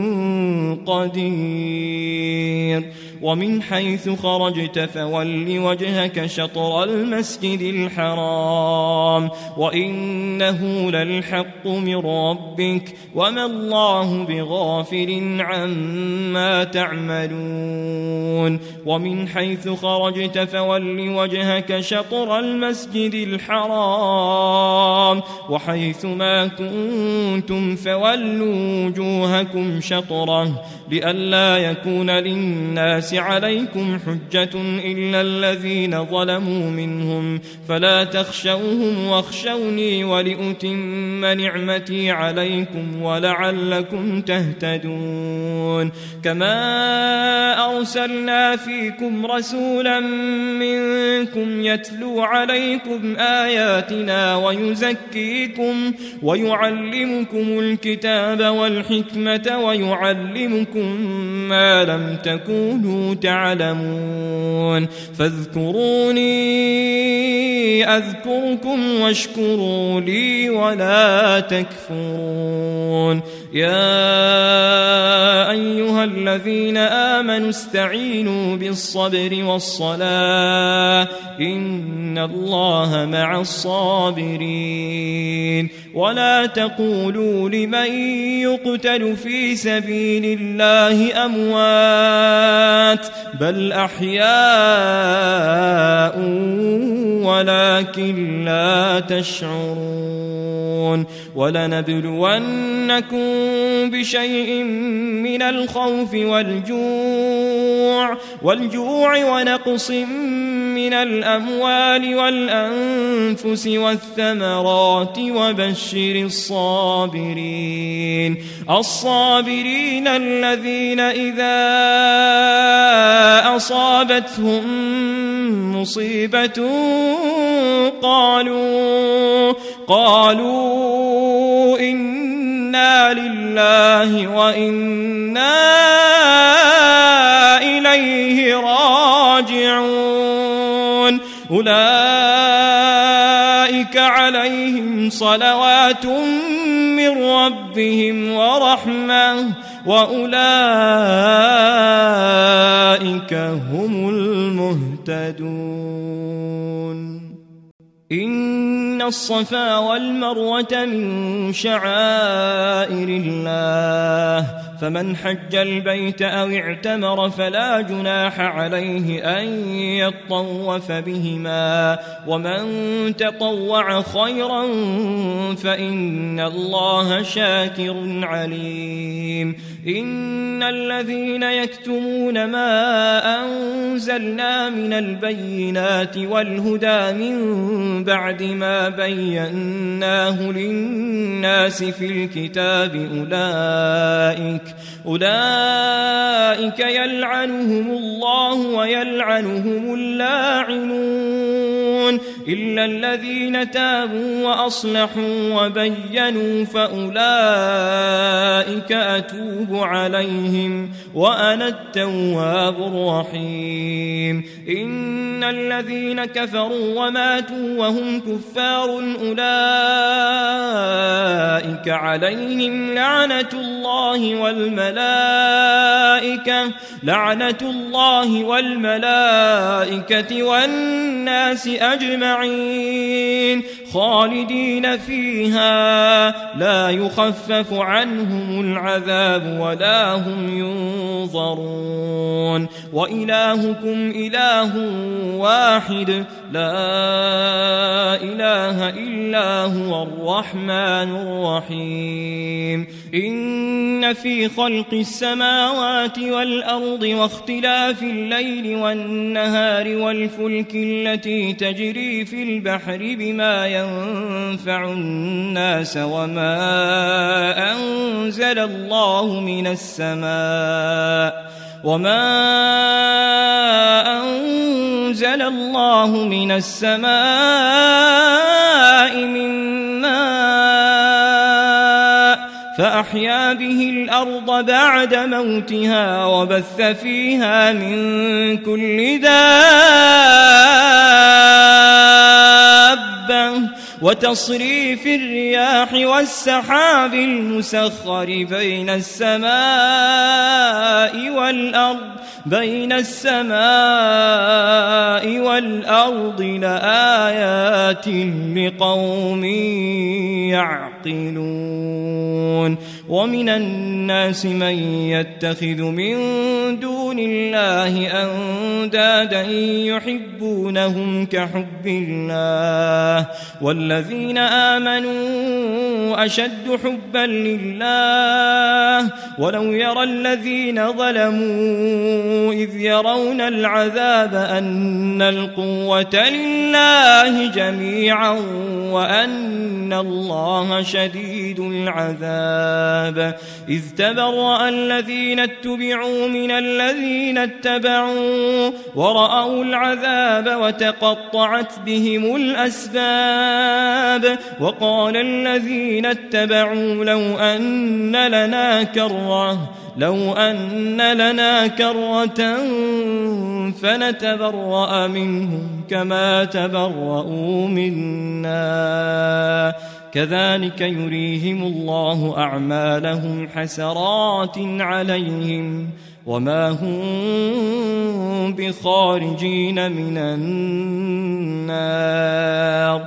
قدير ومن حيث خرجت فول وجهك شطر المسجد الحرام وإنه للحق من ربك وما الله بغافل عما تعملون ومن حيث خرجت فول وجهك شطر المسجد الحرام وحيث ما كنتم فولوا وجوهكم شطره لئلا يكون للناس عليكم حجة إلا الذين ظلموا منهم فلا تخشوهم واخشوني ولأتم نعمتي عليكم ولعلكم تهتدون كما أرسلنا فيكم رسولا منكم يتلو عليكم آياتنا ويزكيكم ويعلمكم الكتاب والحكمة ويعلمكم ما لم تكونوا تعلمون فاذكروني أذكركم واشكروا لي ولا تكفرون يا أيها الذين آمنوا استعينوا بالصبر والصلاة إن الله مع الصابرين ولا تقولوا لمن يقتل في سبيل الله أموات بل أحياء ولكن لا تشعرون ولنبلونكم بشيء من الخوف والجوع والجوع ونقص من الأموال والأنفس والثمرات وبشر الصابرين الذين إذا أصابتهم مصيبة قالوا إنا لله وإنا إليه راجعون أولئك عليهم صلوات من ربهم ورحمة وأولئك هم المهتدون إن الصفا والمروة من شعائر الله فمن حج البيت أو اعتمر فلا جناح عليه أن يطوف بهما ومن تطوع خيرا فإن الله شاكر عليم إن الذين يكتمون ما أنزلنا من البينات والهدى من بعد ما بيناه للناس في الكتاب أولئك يلعنهم الله ويلعنهم اللاعنون إلا الذين تابوا وأصلحوا وبينوا فأولئك أتوب عليهم وأنا التواب الرحيم إن الذين كفروا وماتوا وهم كفار أولئك عليهم لعنة الله والملائكة والناس أجمعين خالدين فيها لا يخفف عنهم العذاب ولا هم ينظرون وإلهكم إله واحد لا إله إلا هو الرحمن الرحيم إن في خلق السماوات والأرض واختلاف الليل والنهار والفلك التي تجري في البحر بما ينفع الناس وما أنزل الله من السماء من ماء فأحيا به الأرض بعد موتها وبث فيها من كل دابة وتصريف الرياح والسحاب المسخر بين السماء والأرض لآيات لقوم يعقلون ومن الناس من يتخذ من دون الله أندادا يحبونهم كحب الله والذين آمنوا أشد حبا لله ولو يرى الذين ظلموا إذ يرون العذاب أن القوة لله جميعا وأن الله شديد العذاب إذ تبرأ الذين اتبعوا من الذين اتبعوا ورأوا العذاب وتقطعت بهم الأسباب وقال الذين اتبعوا لو أن لنا كرة فنتبرأ منهم كما تبرؤوا منا كذلك يريهم الله أعمالهم حسرات عليهم وما هم بخارجين من النار.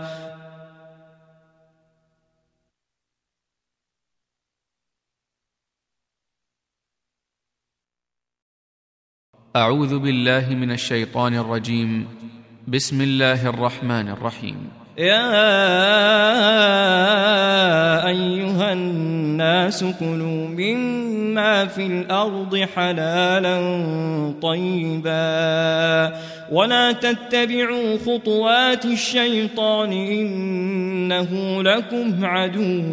أعوذ بالله من الشيطان الرجيم. بسم الله الرحمن الرحيم. يا أيها الناس كلوا مما في الأرض حلالا طيبا ولا تتبعوا خطوات الشيطان إنه لكم عدو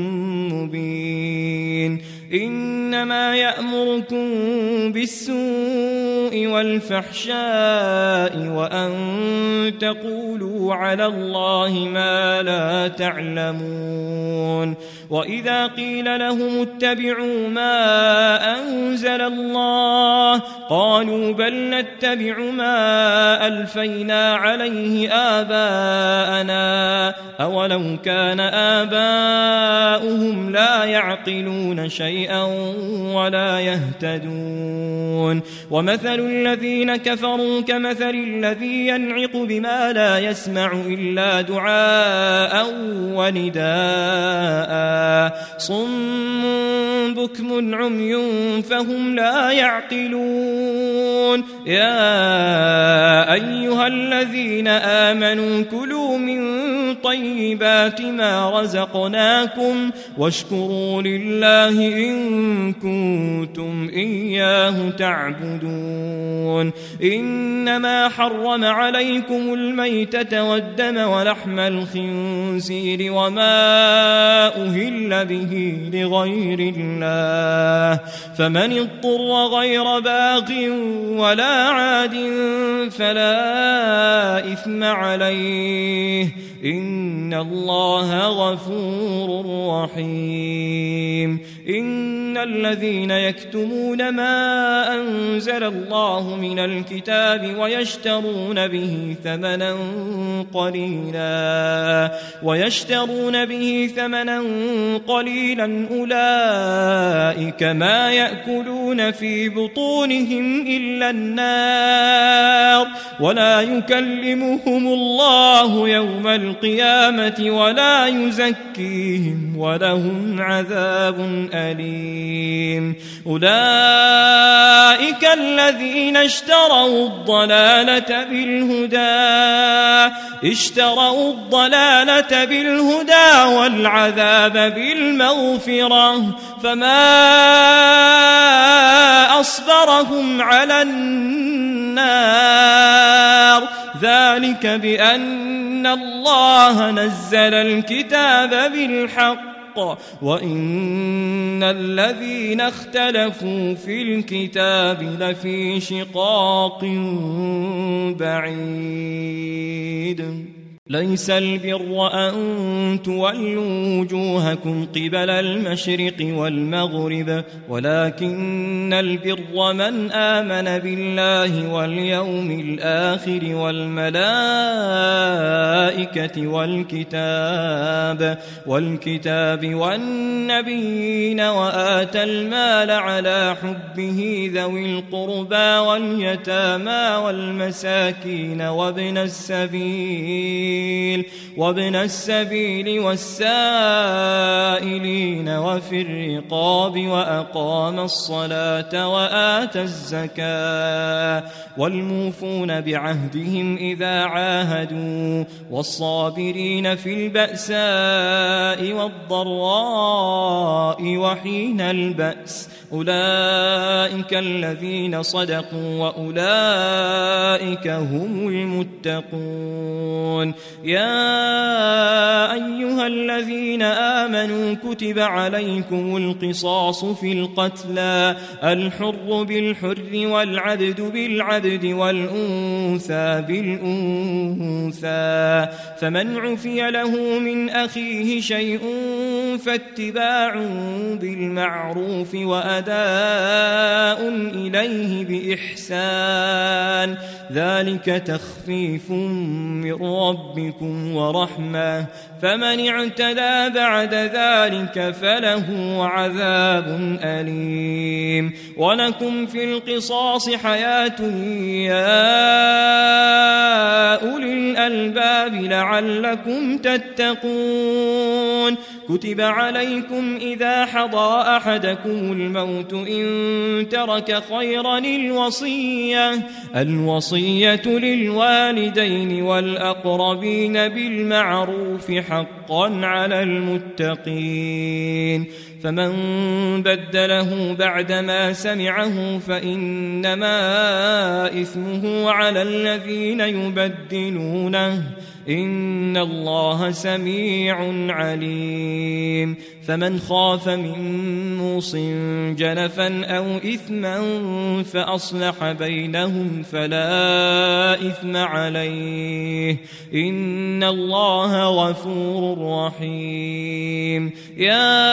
مبين إنما يأمركم بالسوء والفحشاء وأن تقولوا على الله ما لا تعلمون وإذا قيل لهم اتبعوا ما أنزل الله قالوا بل نتبع ما ألفينا عليه آباءنا أولو كان آباؤهم لا يعقلون شيئا ولا يهتدون ومثل الذين كفروا كمثل الذي ينعق بما لا يسمع إلا دعاء ونداء صم بكم عمي فهم لا يعقلون يا أيها الذين آمنوا كلوا من طيبات ما رزقناكم واشكروا لله إن كنتم إياه تعبدون إنما حرم عليكم الميتة والدم ولحم الخنزير وما أهل به لغير الله فمن اضطر غير باغ ولا عاد فلا إثم عليه إن الله غفور رحيم إن الذين يكتمون ما أنزل الله من الكتاب ويشترون به ثمنا قليلا أولئك ما يأكلون في بطونهم إلا النار ولا يكلمهم الله يوم القيامة ولا يزكيهم ولهم عذاب أليم أولئك الذين اشتروا الضلالة بالهدى والعذاب بالمغفرة فما أصبرهم على النار ذلك بأن الله نزل الكتاب بالحق وإن الذين اختلفوا في الكتاب لفي شقاق بعيد ليس البر أن تولوا وجوهكم قبل المشرق والمغرب ولكن البر من آمن بالله واليوم الآخر والملائكة والكتاب والنبيين وآتى المال على حبه ذوي القربى واليتامى والمساكين وابن السبيل والسائلين وفي الرقاب وأقام الصلاة وآتى الزكاة والموفون بعهدهم إذا عاهدوا والصابرين في البأساء والضراء وحين البأس أولئك الذين صدقوا وأولئك هم المتقون يا أيها الذين آمنوا كتب عليكم القصاص في القتلى الحر بالحر والعبد بالعبد والأنثى بالأنثى فمن عفي له من أخيه شيء فاتباع بالمعروف وأداء إليه بإحسان ذلك تخفيف من ربكم ورحمة فمن اعتدى بعد ذلك فله عذاب أليم ولكم في القصاص حياة يا أولي الألباب لعلكم تتقون كتب عليكم إذا حضر أحدكم الموت إن ترك خيرا الوصية للوالدين والأقربين بالمعروف حقا على المتقين فمن بدله بعدما سمعه فإنما إثمه على الذين يبدلونه إن الله سميع عليم فمن خاف من موص جنفا أو إثما فأصلح بينهم فلا إثم عليه إن الله غفور رحيم يا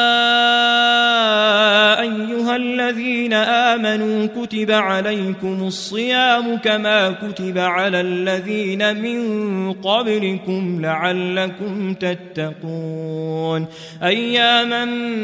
أيها الذين آمنوا كتب عليكم الصيام كما كتب على الذين من قبلكم لعلكم تتقون أياما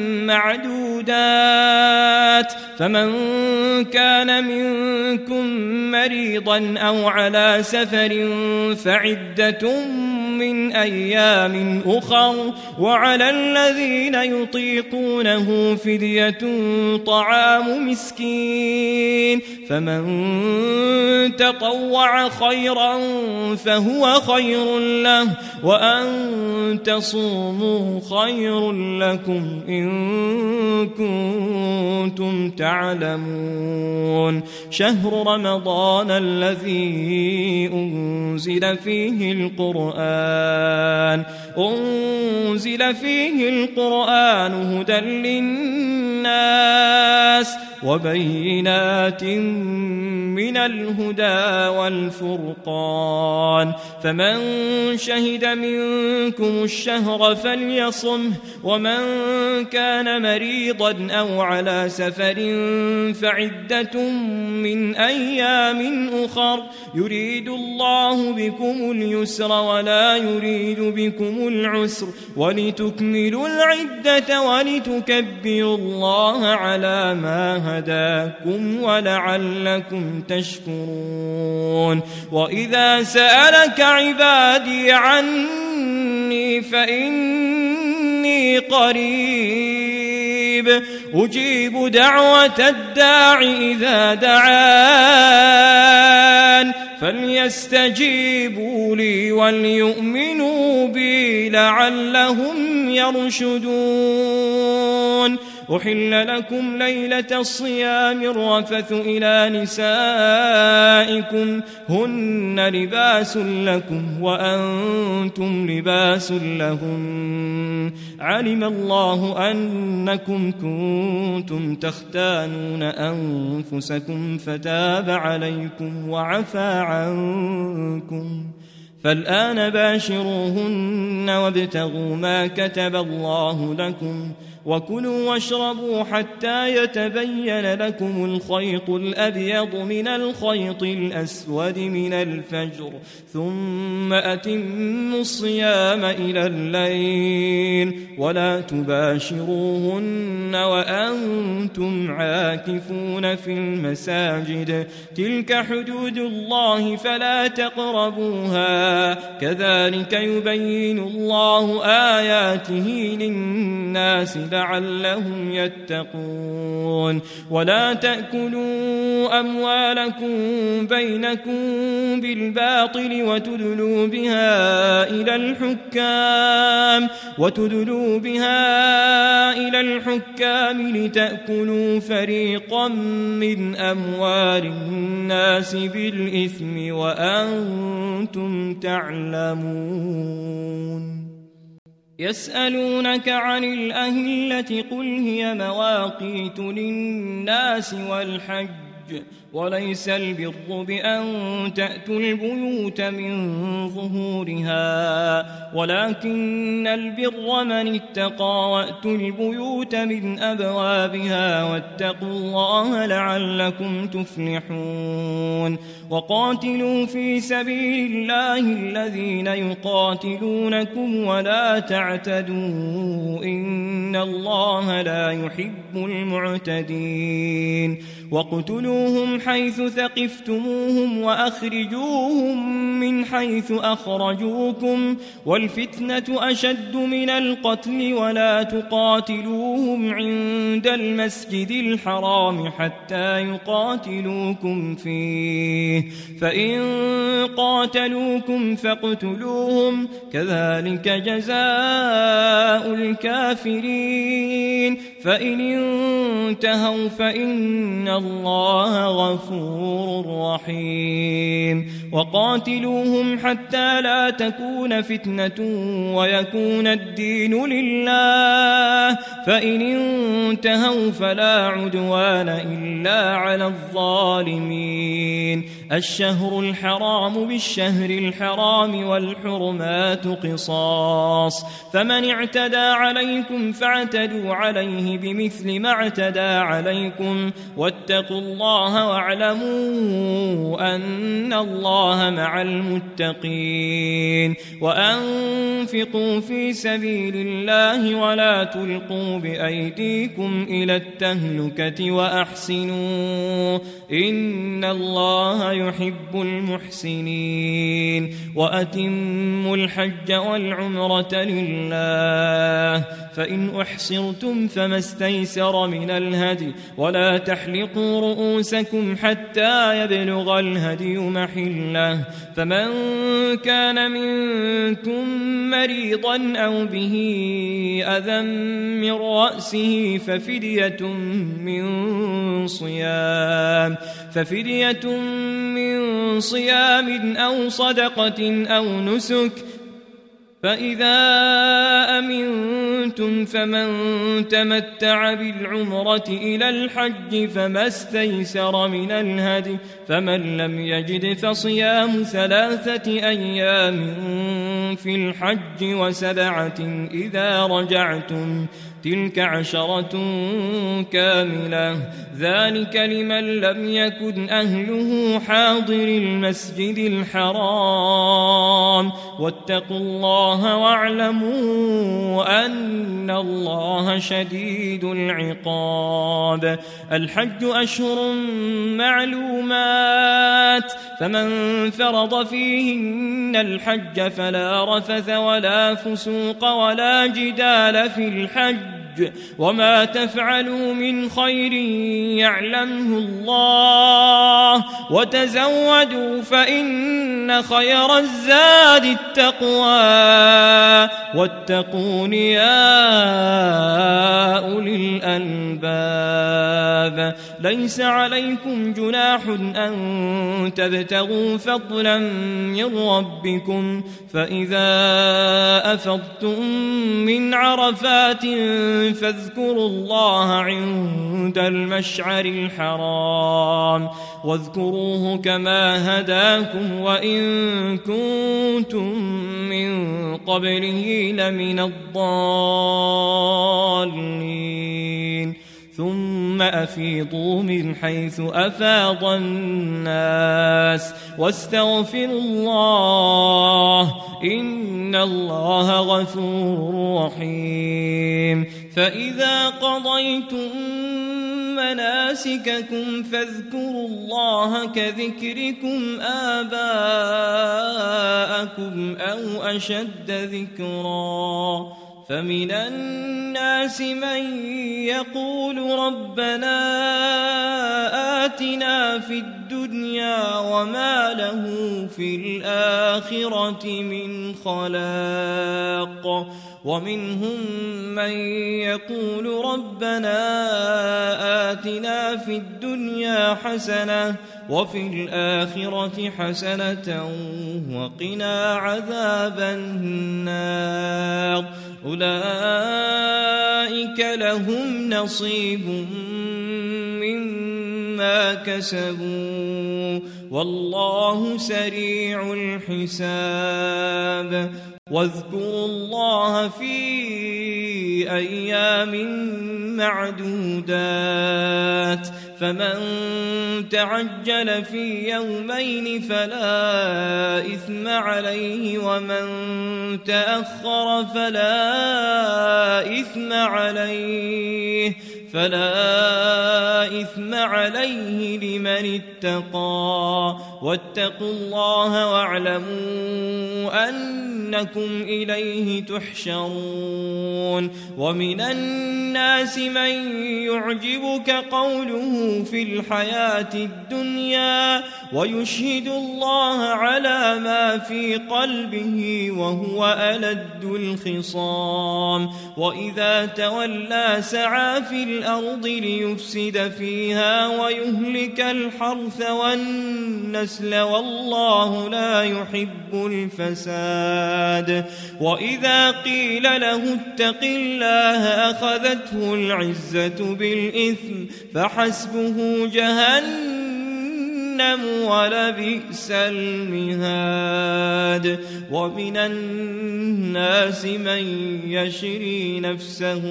معدودات فمن كان منكم مريضا أو على سفر فعدة من أيام أخر وعلى الذين يطيقونه فدية طعام مسكين فمن تطوع خيرا فهو خير له وأن تصوموا خير لكم إن كنتم تعلمون شهر رمضان الذي أنزل فيه القرآن هدى للناس وبينات من الهدى والفرقان فمن شهد منكم الشهر فليصمه ومن كان مريضا أو على سفر فعدة من أيام أخر يريد الله بكم اليسر ولا يريد بكم العسر ولتكملوا العدة ولتكبروا الله على ما هداكم ولعلكم تشكرون وإذا سألك عبادي عني فإني قريب أجيب دعوة الداع إذا دعان فليستجيبوا لي وليؤمنوا بي لعلهم يرشدون أحل لكم ليلة الصيام الرفث إلى نسائكم هن لباس لكم وأنتم لباس لهن علم الله أنكم كنتم تختانون أنفسكم فتاب عليكم وعفى عنكم فالآن باشروهن وابتغوا ما كتب الله لكم وكلوا واشربوا حتى يتبين لكم الخيط الأبيض من الخيط الأسود من الفجر ثم أتموا الصيام إلى الليل ولا تباشروهن وأنتم عاكفون في المساجد تلك حدود الله فلا تقربوها كذلك يبين الله آياته للناس لعلهم يتقون ولا تأكلوا أموالكم بينكم بالباطل وتدلوا بها إلى الحكام لتأكلوا فريقا من أموال الناس بالإثم وأنتم تعلمون يسألونك عن الأهلة قل هي مواقيت للناس والحج وليس البر بأن تأتوا البيوت من ظهورها ولكن البر من اتقى وأتوا البيوت من أبوابها واتقوا الله لعلكم تفلحون وقاتلوا في سبيل الله الذين يقاتلونكم ولا تعتدوا إن الله لا يحب المعتدين واقتلوهم حيث ثقفتموهم وأخرجوهم من حيث أخرجوكم والفتنة أشد من القتل ولا تقاتلوهم عند المسجد الحرام حتى يقاتلوكم فيه فإن قاتلوكم فاقتلوهم كذلك جزاء الكافرين فإن انتهوا فإن الله غفور رحيم وقاتلوهم حتى لا تكون فتنة ويكون الدين لله فإن انتهوا فلا عدوان إلا على الظالمين الشهر الحرام بالشهر الحرام والحرمات قصاص فمن اعتدى عليكم فاعتدوا عليه بمثل ما اعتدى عليكم واتقوا الله واعلموا أن الله مع المتقين وأنفقوا في سبيل الله ولا تلقوا بأيديكم إلى التهلكة وأحسنوا إن الله يحب المحسنين وأتموا الحج والعمرة لله فإن أحصرتم فما استيسر من الهدي ولا تحلقوا رؤوسكم حتى يبلغ الهدي محله فمن كان منكم مريضا أو به أذى من رأسه ففدية من صيام أو صدقة أو نسك فإذا أمنتم فمن تمتع بالعمرة إلى الحج فما استيسر من الهدي فمن لم يجد فصيام 3 أيام في الحج و7 إذا رجعتم تلك 10 كاملة ذلك لمن لم يكن أهله حاضر المسجد الحرام واتقوا الله واعلموا أن الله شديد العقاب الحج أشهر معلومات فمن فرض فيهن الحج فلا رفث ولا فسوق ولا جدال في الحج وما تفعلوا من خير يعلمه الله وتزودوا فإن خير الزاد التقوى واتقون يا أولي الألباب ليس عليكم جناح أن تبتغوا فضلا من ربكم فإذا أفضتم من عرفات فاذكروا الله عند المشعر الحرام واذكروه كما هداكم وإن كنتم من قبله لمن الضالين ثم أفيضوا من حيث أفاض الناس واستغفروا الله إن الله غفور رحيم فإذا قضيتم مناسككم فاذكروا الله كذكركم آباءكم أو أشد ذكرا فمن الناس من يقول ربنا آتنا في الدنيا وما له في الآخرة من خلاق ومنهم من يقول ربنا آتنا في الدنيا حسنة وفي الآخرة حسنة وقنا عذاب النار أولئك لهم نصيب مما كسبوا والله سريع الحساب واذكروا الله في أيام معدودات فمن تعجل في يومين فلا إثم عليه ومن تأخر فلا إثم عليه فلا إثم عليه لمن اتقى واتقوا الله واعلموا أنكم إليه تحشرون ومن الناس من يعجبك قوله في الحياة الدنيا ويشهد الله على ما في قلبه وهو ألد الخصام وإذا تولى سعى في الأرض ليفسد فيها ويهلك الحرث والنسل والله لا يحب الفساد وإذا قيل له اتق الله أخذته العزة بالإثم فحسبه جهنم ولبئس المهاد ومن الناس من يشري نفسه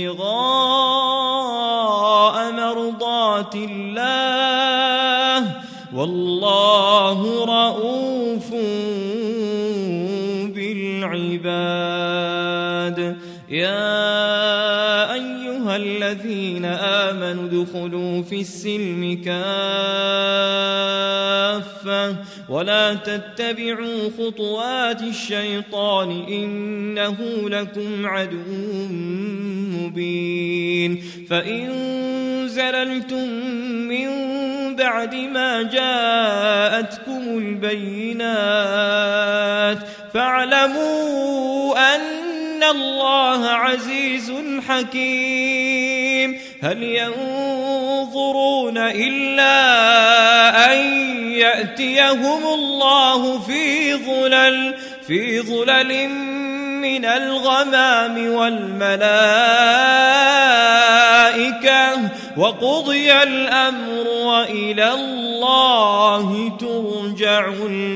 ابتغاء مرضات الله والله رؤوف بالعباد يا أيها الذين آمنوا ادخلوا في السلم كافة ولا تتبعوا خطوات الشيطان إنه لكم عدو مبين فإن زللتم من بعد ما جاءتكم البينات فاعلموا أن الله عزيز حكيم هل ينظرون إلا أن يأتيهم الله في ظلل من الغمام والملائكة وقضي الأمر وإلى الله ترجع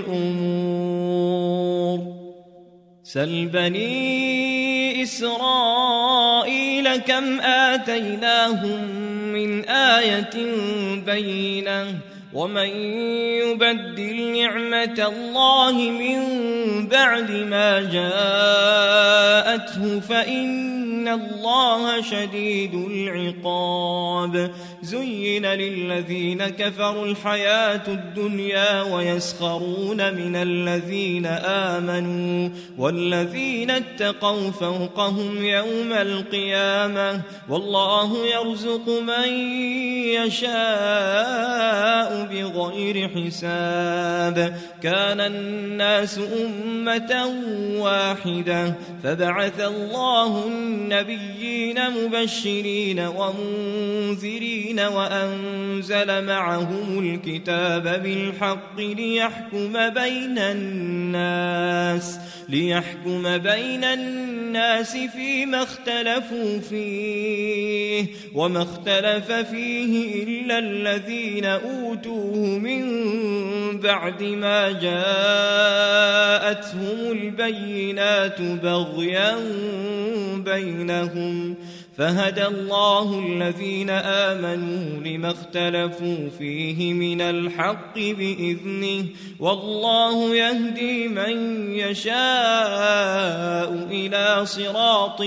الأمور سل بني إسرائيل كم آتيناهم من آية بينة ومن يبدل نعمة الله من بعد ما جاءته فإن الله شديد العقاب زين للذين كفروا الحياة الدنيا ويسخرون من الذين آمنوا والذين اتقوا فوقهم يوم القيامة والله يرزق من يشاء بغير حساب كان الناس أمة واحدة فبعث الله النبيين مبشرين ومنذرين وأنزل معهم الكتاب بالحق ليحكم بين الناس فيما اختلفوا فيه وما اختلف فيه إلا الذين أوتوه من بعد ما جاءتهم البينات بغيا بينهم فهدى الله الذين آمنوا لما اختلفوا فيه من الحق بإذنه والله يهدي من يشاء إلى صراط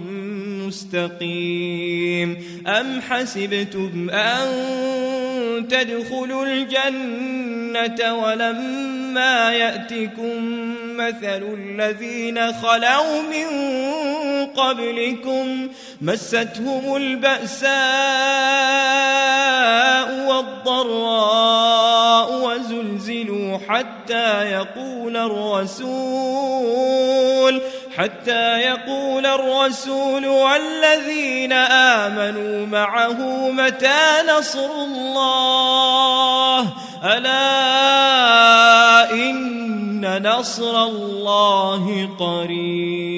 مستقيم أم حسبتم أن تدخلوا الجنة ولما يأتكم مثل الذين خلوا من قبلكم مستهم البأساء والضراء وزلزلوا حتى يقول الرسول والذين آمنوا معه متى نصر الله ألا إن نصر الله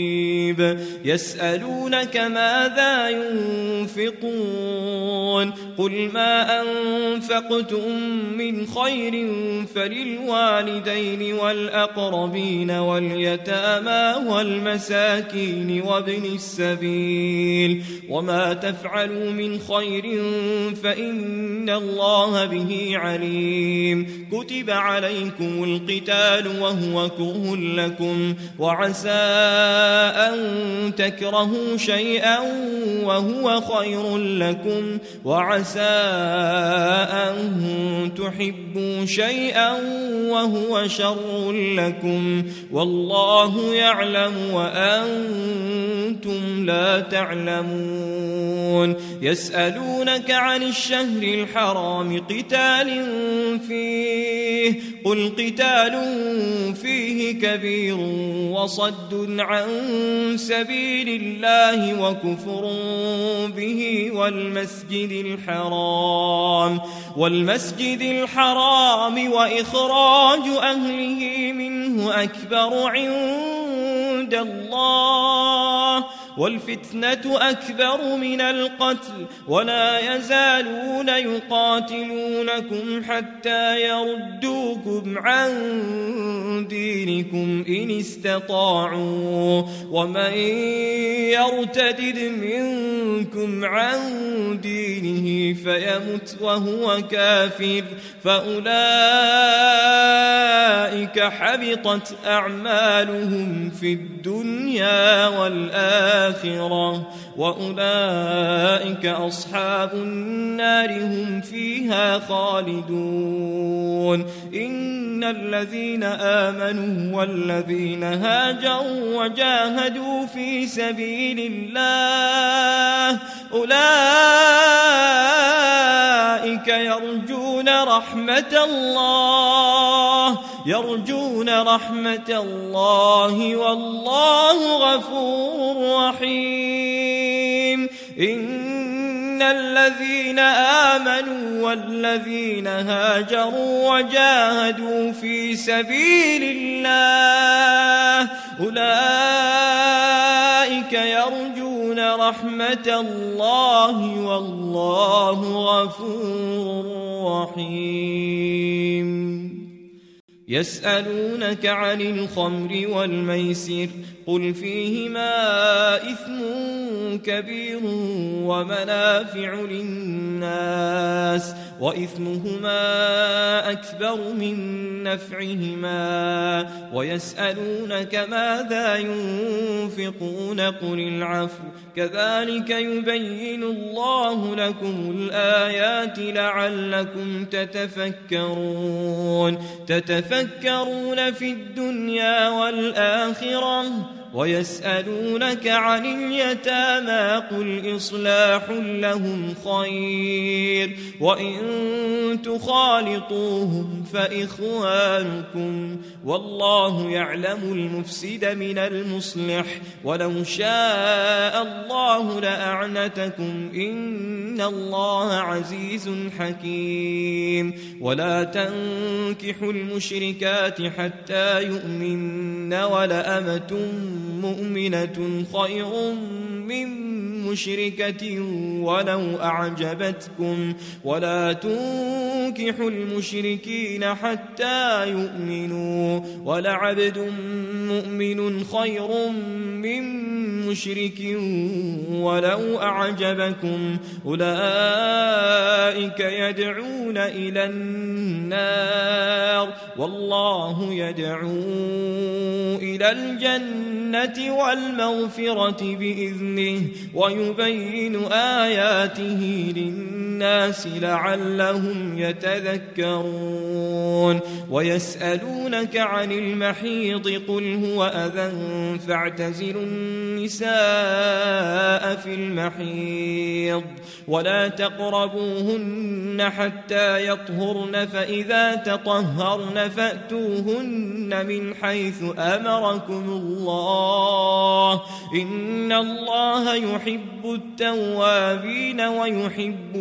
قريب يسألونك ماذا ينفقون قل ما أنفقتم من خير فللوالدين والأقربين واليتامى والمساكين وابن السبيل وما تفعلوا من خير فإن الله به عليم كتب عليكم القتال وهو كره لكم وعسى أن تكرهوا شيئا وهو خير لكم وعسى أن تحبوا شيئا وهو شر لكم والله يعلم وأنتم لا تعلمون يسألونك عن الشهر الحرام قتال فيه قل قتال فيه كبير وصد عن سبيل الله وكفر به والمسجد الحرام وإخراج أهله منه أكبر عند الله والفتنة أكبر من القتل ولا يزالون يقاتلونكم حتى يردوكم عن دينكم إن استطاعوا ومن يرتدد منكم عن دينه فيمت وهو كافر فأولئك حبطت أعمالهم في الدنيا والآخرة وأولئك أصحاب النار هم فيها خالدون إن الذين آمنوا والذين هاجروا وجاهدوا في سبيل الله أولئك يرجون رحمة الله والله غفور رحيم إن الذين آمنوا والذين هاجروا وجاهدوا في سبيل الله أولئك يرجون رحمة الله والله غفور رحيم يسألونك عن الخمر والميسر قل فيهما إثم كبير ومنافع للناس وإثمهما أكبر من نفعهما ويسألونك ماذا ينفقون قل العفو كذلك يبين الله لكم الآيات لعلكم تتفكرون في الدنيا والآخرة ويسألونك عن اليتامى قل إصلاح لهم خير وإن تخالطوهم فإخوانكم والله يعلم المفسد من المصلح ولو شاء الله لأعنتكم إن الله عزيز حكيم ولا تنكحوا المشركات حتى يؤمن ولأمة مؤمنة خير من مشركة ولو أعجبتكم ولا تنكحوا المشركين حتى يؤمنوا ولعبد مؤمن خير من مشرك ولو أعجبكم أولئك يدعون إلى النار والله يدعو إلى الجنة والمغفرة بإذنه ويبين آياته للناس لعلهم يتذكرون ويسألونك عن المحيض قل هو أذى فاعتزلوا النساء في المحيض ولا تقربوهن حتى يطهرن فإذا تطهرن فأتوهن من حيث أمركم الله إن الله يحب التوابين ويحب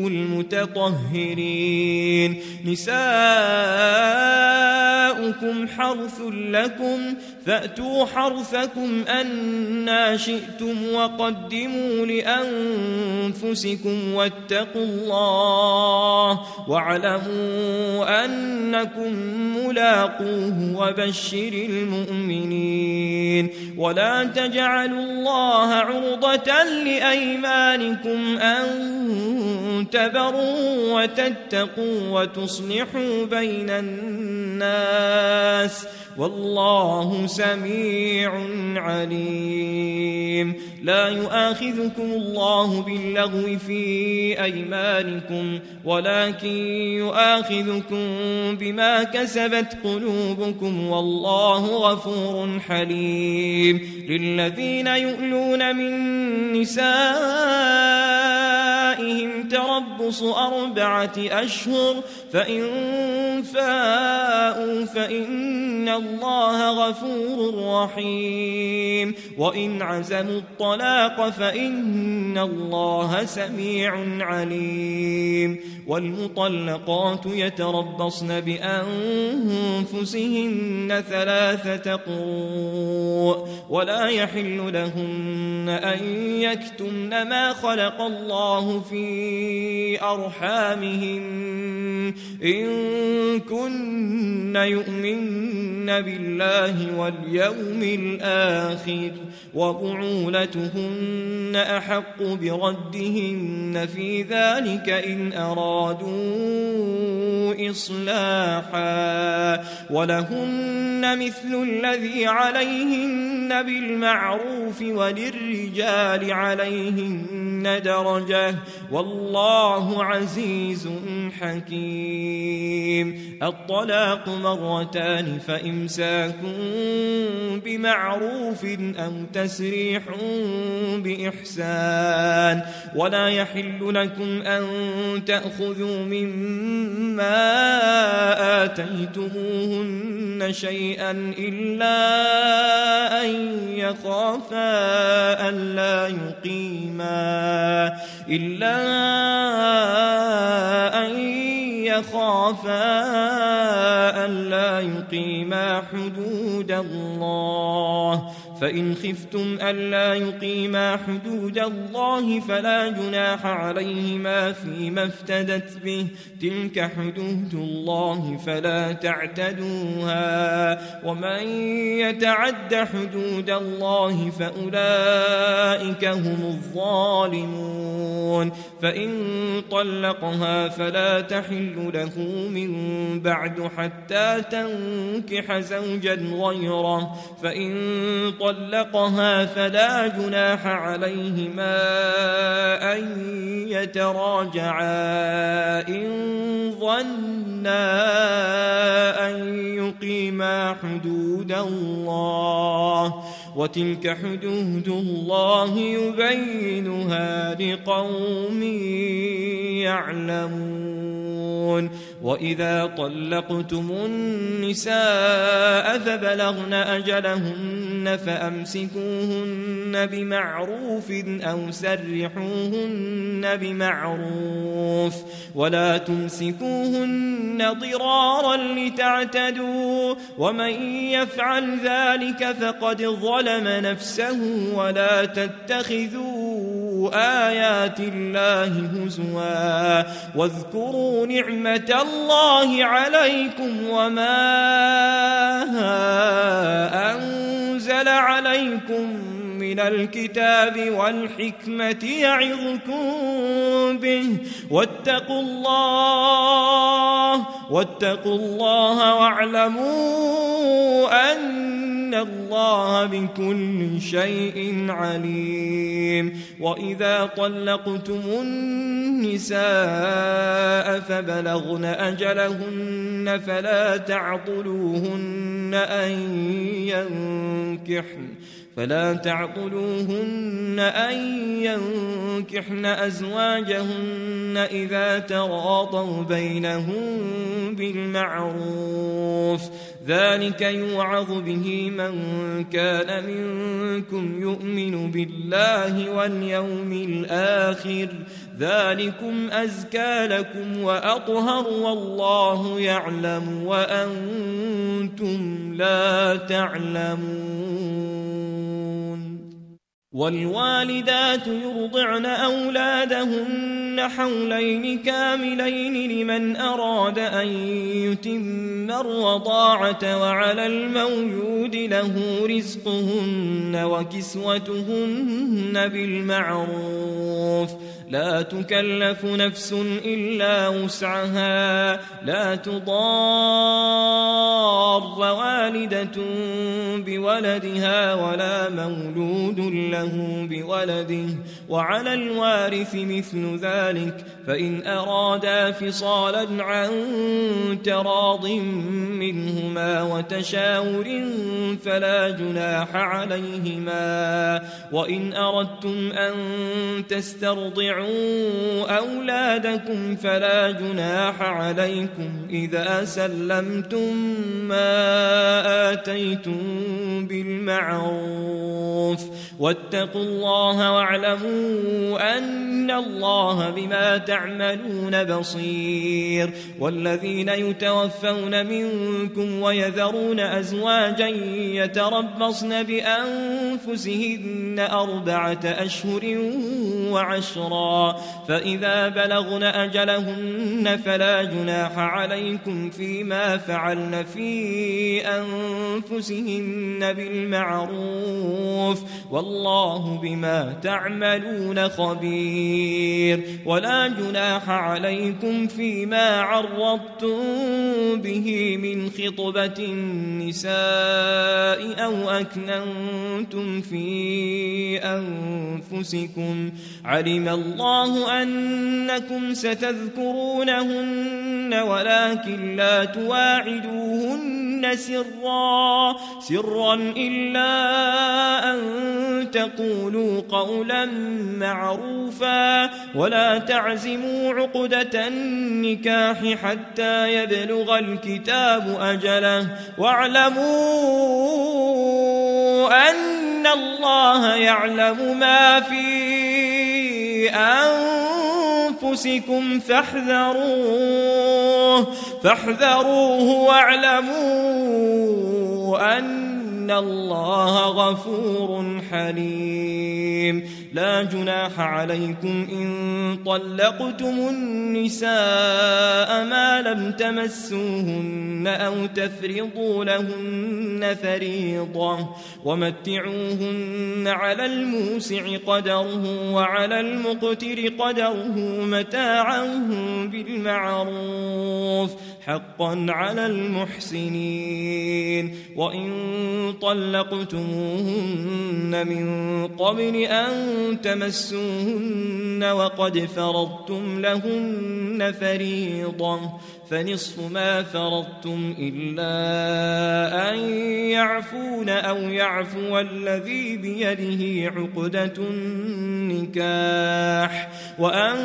المتطهرين نساؤكم حرث لكم فأتوا حرثكم أنى شئتم وقدموا لأنفسكم واتقوا الله واعلموا أنكم ملاقوه وبشر المؤمنين. ولا تجعلوا الله عرضة لأيمانكم أن تبروا وتتقوا وتصلحوا بين الناس والله سميع عليم. لا يؤاخذكم الله باللغو في أيمانكم ولكن يؤاخذكم بما كسبت قلوبكم والله غفور حليم. للذين يؤلون من نسائهم تربص 4 أشهر فإن فاءوا فإن الله غفور رحيم. وإن عزموا الطلاق فإن الله سميع عليم. والمطلقات يتربصن بأنفسهن 3 قروء ولا يحل لهن أن يكتمن ما خلق الله في أرحامهن إن كن يؤمن بالله واليوم الآخر وبعولتهن أحق بردهن في ذلك إن أرادوا إصلاحا ولهن مثل الذي عليهن بالمعروف وللرجال عليهن درجة والله عزيز حكيم. الطلاق 2 فإمساك بمعروف أو تسريح بإحسان. ولا يحل لكم أن تأخذوا مما آتيتموهن شيئا إلا أن يخافا ألا يقيما حدود الله. فإن خفتم ألا يقيما حدود الله فلا جناح عليهما فيما افتدت به تلك حدود الله فلا تعتدوها ومن يتعد حدود الله فأولئك هم الظالمون. فإن طلقها فلا تحل له من بعد حتى تنكح زوجا غيره فإن طلقها فلا جناح عليهما أن يتراجعا إن ظنا أن يقيما حدود الله وتلك حدود الله يبينها لقوم يعلمون. وإذا طلقتم النساء فبلغن أجلهن فأمسكوهن بمعروف أو سرحوهن بمعروف ولا تمسكوهن ضرارا لتعتدوا ومن يفعل ذلك فقد ظلم نفسه. ولا تتخذوا آيات الله هزوا واذكروا نعمة الله عليكم وما أنزل عليكم من الكتاب والحكمة يعظكم به واتقوا الله واعلموا أن الله بكل شيء عليم. وإذا طلقتم النساء فبلغن أجلهن فلا تعضلوهن أن ينكحن أزواجهن إذا تراضوا بينهم بالمعروف ذلك يوعظ به من كان منكم يؤمن بالله واليوم الآخر ذلكم أزكى لكم وأطهر والله يعلم وأنتم لا تعلمون. والوالدات يرضعن أولادهن حولين كاملين لمن أراد أن يتم الرضاعة وعلى المولود له رزقهن وكسوتهن بالمعروف لا تكلف نفس إلا وسعها لا تضار والدة بولدها ولا مولود له بولده وعلى الوارث مثل ذلك فإن أرادا فصالا عن تراض منهما وتشاور فلا جناح عليهما. وإن أردتم أن تسترضعوا أولادكم فلا جناح عليكم إذا سلمتم ما آتيتم بالمعروف واتقوا الله واعلموا أن الله بما تعملون بصير. والذين يتوفون منكم ويذرون أزواجا يتربصن بأنفسهن 4 أشهر وعشرا فإذا بلغن أجلهن فلا جناح عليكم فيما فعلن في أنفسهن بالمعروف والله بما تعملون خبير. ولا جناح عليكم فيما عرضتم به من خطبة النساء أو أكننتم في أنفسكم علم الله أنكم ستذكرونهن ولكن لا تواعدوهن سرا إلا أن تقولوا قولا معروفا ولا تعزموا عقدة النكاح حتى يبلغ الكتاب أجله واعلموا أن الله يعلم ما في أنفسكم فاحذروه واعلموا أن الله غفور حليم. لا جناح عليكم إن طلقتم النساء ما لم تمسوهن أو تفرضوا لهن فريضة ومتعوهن على الموسع قدره وعلى المقتر قدره متاعا بالمعروف حقا على المحسنين. وإن طلقتموهن من قبل أن تمسوهن وقد فرضتم لهن فريضة فنصف ما فرضتم إلا أن يعفون أو يعفو الذي بيده عقدة النكاح وأن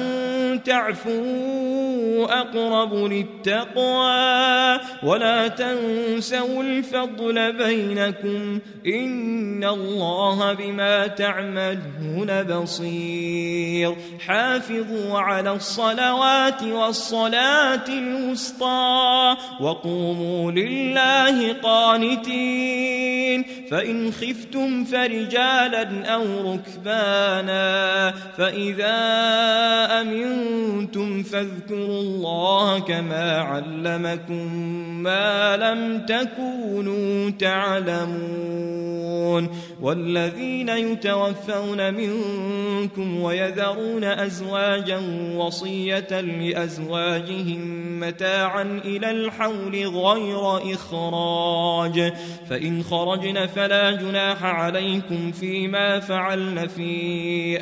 تعفوا أقرب للتقوى ولا تنسوا الفضل بينكم إن الله بما تعملون بصير. حافظوا على الصلوات والصلاة الوسطى وقوموا لله قانتين فإن خفتم فرجالا أو ركبانا فإذا أمنتم فاذكروا الله كما علمكم ما لم تكونوا تعلمون. والذين يتوفون منكم ويذرون أزواجا وصية لأزواجهم متاعا إلى الحول غير إخراج فإن خرجن فلا جناح عليكم فيما فعلن في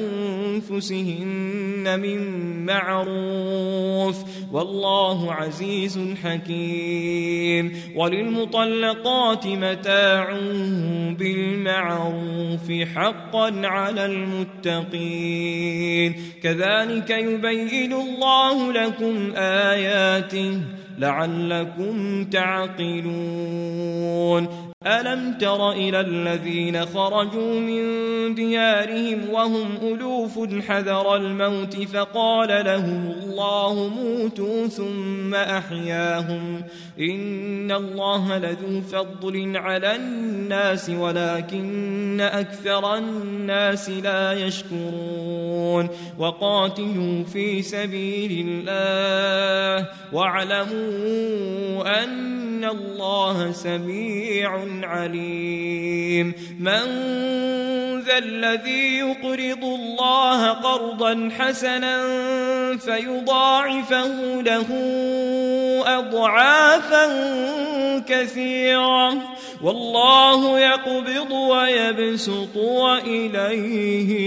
أنفسهن من معروف والله عزيز حكيم. وللمطلقات متاع بالمعروف حقا على المتقين كذلك يبين الله لكم آياته لعلكم تعقلون. ألم تر إلى الذين خرجوا من ديارهم وهم ألوف حذر الموت فقال لهم الله موتوا ثم أحياهم إن الله لذو فضل على الناس ولكن أكثر الناس لا يشكرون وقاتلوا في سبيل الله واعلموا أن الله سميع عليم من ذا الذي يقرض الله قرضا حسنا فيضاعفه له أضعافا كثيرة والله يقبض ويبسط وإليه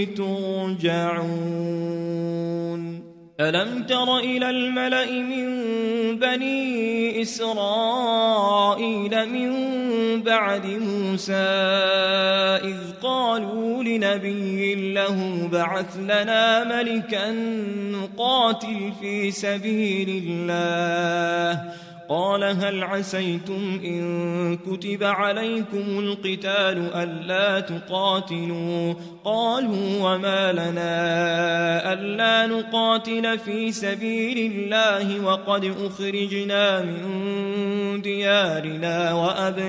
ترجعون ألم تر إلى الملأ من بني إسرائيل من بعد موسى إذ قالوا لنبي له بعث لنا ملكا نقاتل في سبيل الله قال هل عسيتم إن كتب عليكم القتال ألا تقاتلوا قالوا وما لنا ألا نقاتل في سبيل الله وقد أخرجنا من ديارنا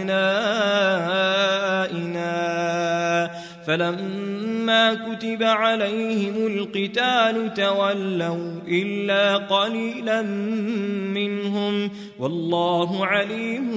وأبنائنا فلما كتب عليهم القتال تولوا إلا قليلا منهم والله عليم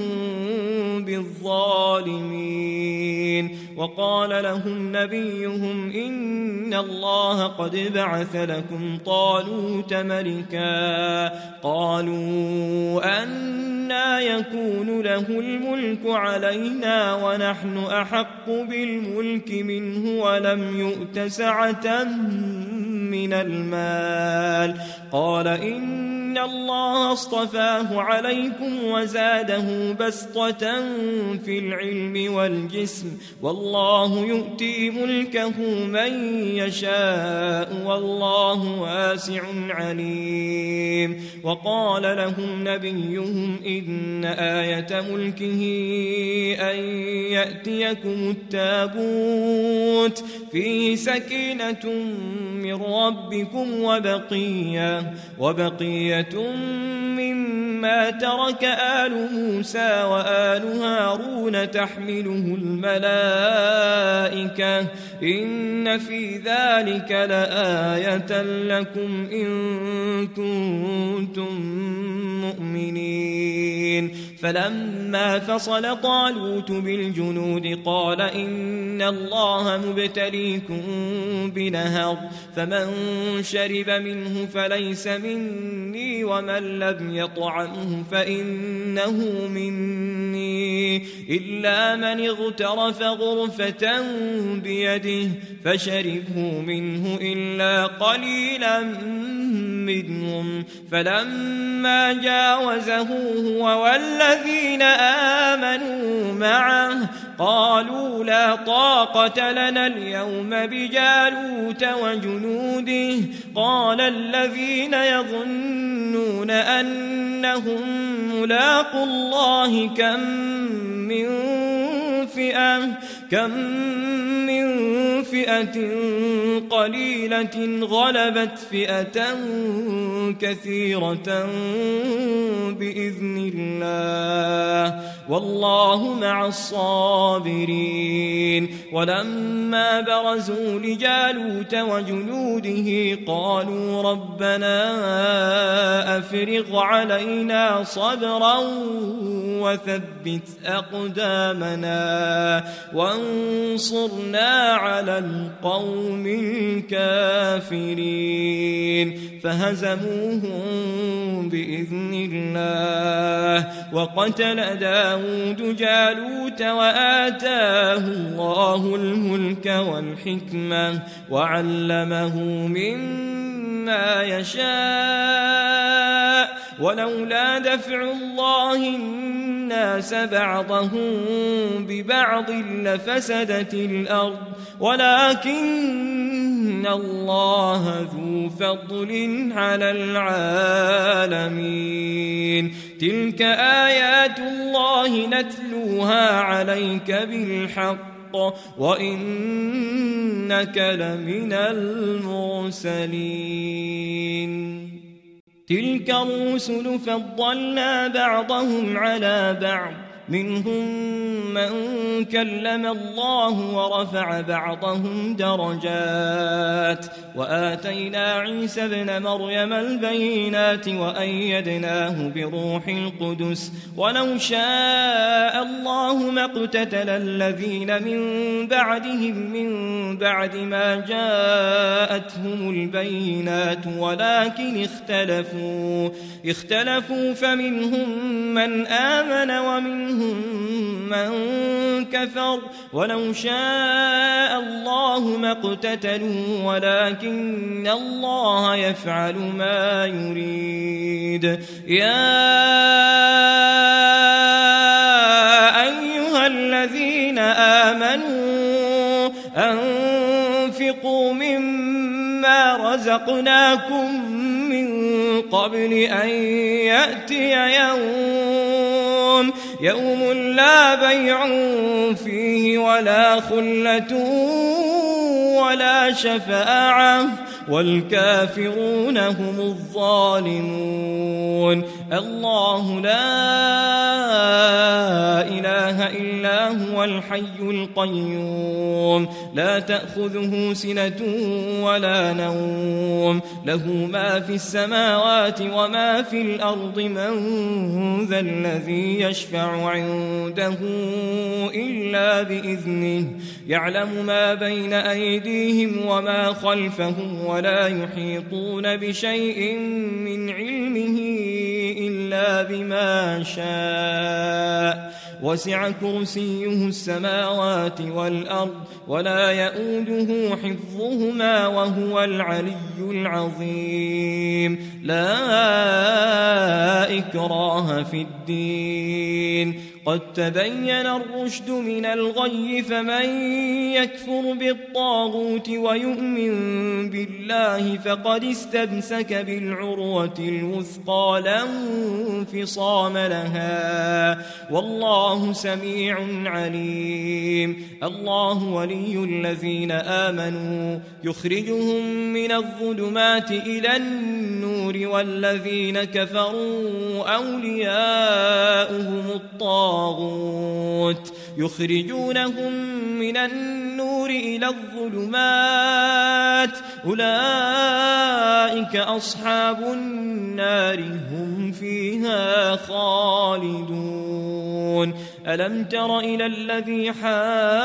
بالظالمين وقال لهم نبيهم إن الله قد بعث لكم طالوت ملكا قالوا أنى يكون له الملك علينا ونحن أحق بالملك منه ولم يؤت سعة من المال قال إن الله اصطفاه عليكم وزاده بسطة في العلم والجسم والله يؤتي ملكه من يشاء والله واسع عليم وقال لهم نبيهم إن آية ملكه أن يأتيكم التابوت فيه سكينة من ربكم وبقية مما ترك آل موسى وآل هارون تحمله الملائكة إن في ذلك لآية لكم إن كنتم مؤمنين فلما فصل طالوت بالجنود قال إن الله مبتليكم بنهر فمن شرب منه فليس مني ومن لم يطعمه فإنه مني إلا من اغترف غرفة بيده فشربه منه إلا قليلا منهم فلما جاوزه هو والذين آمنوا معه قالوا لا طاقة لنا اليوم بجالوت وجنوده قال الذين يظنون أنهم ملاقوا الله كم من فئة قليلة غلبت فئة كثيرة بإذن الله والله مع الصابرين ولما برزوا لجالوت وجنوده قالوا ربنا أفرغ علينا صبرا وثبت أقدامنا وانصرنا على القوم الكافرين فهزموهم بإذن الله وقتل داود جالوت وآتاه الله الملك والحكمة وعلمه مما يشاء ولولا دفع الله الناس بعضهم ببعض لفسدت الأرض ولكن الله ذو فضل على العالمين تلك آيات الله نتلوها عليك بالحق وإنك لمن المرسلين تلك الرسل فضلنا بعضهم على بعض منهم من كلم الله ورفع بعضهم درجات وآتينا عيسى ابن مريم البينات وأيدناه بروح القدس ولو شاء الله ما اقتتل الذين من بعدهم من بعد ما جاءتهم البينات ولكن اختلفوا فمنهم من آمن ومنهم من كفر ولو شاء الله ما اقتتلوا ولكن الله يفعل ما يريد يا أيها الذين آمنوا أنفقوا مما رزقناكم من قبل أن يأتي يوم لا بيع فيه ولا خلة ولا شفاعة والكافرون هم الظالمون الله لا إله إلا هو الحي القيوم لا تأخذه سنة ولا نوم له ما في السماوات وما في الأرض من ذا الذي يشفع عنده إلا بإذنه يعلم ما بين أيديهم وما خلفهم ولا يحيطون بشيء من علمه إلا بما شاء وسع كرسيه السماوات والأرض ولا يؤوده حفظهما وهو العلي العظيم لا إكراه في الدين قد تبين الرشد من الغي فمن يكفر بالطاغوت ويؤمن بالله فقد استمسك بالعروة الوثقى لا انفصام لها والله سميع عليم الله ولي الذين آمنوا يخرجهم من الظلمات إلى النور والذين كفروا أولياؤهم الطاغوت يخرجونهم من النور إلى الظلمات أولئك أصحاب النار هم فيها خالدون ألم تر إلى الذي حاج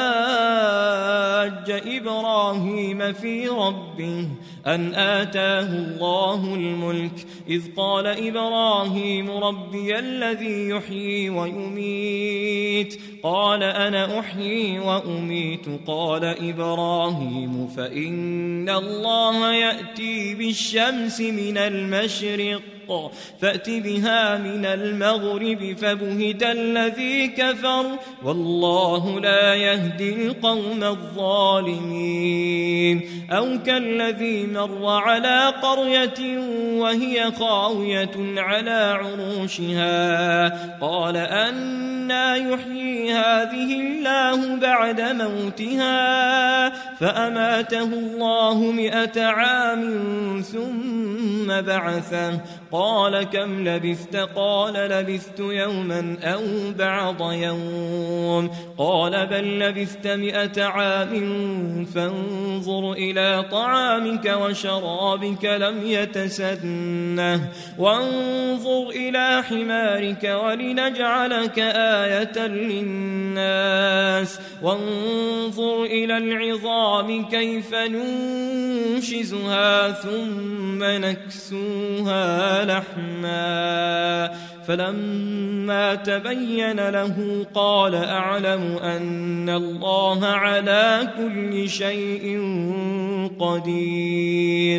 إبراهيم في ربه أن آتاه الله الملك إذ قال إبراهيم ربي الذي يحيي ويميت قال أنا أحيي وأميت قال إبراهيم فإن الله يأتي بالشمس من المشرق فأت بها من المغرب فبهت الذي كفر والله لا يهدي القوم الظالمين أو كالذي مر على قرية وهي خاوية على عروشها قال أنى يحيي هذه الله بعد موتها فأماته الله 100 عام ثم بعثه قال كم لبثت قال لبثت يوما أو بعض يوم قال بل لبثت 100 عام فانظر إلى طعامك وشرابك لم يتسنه وانظر إلى حمارك ولنجعلك آية للناس وانظر إلى العظام كيف ننشزها ثم نكسوها لحما فلما تبين له قال أعلم أن الله على كل شيء قدير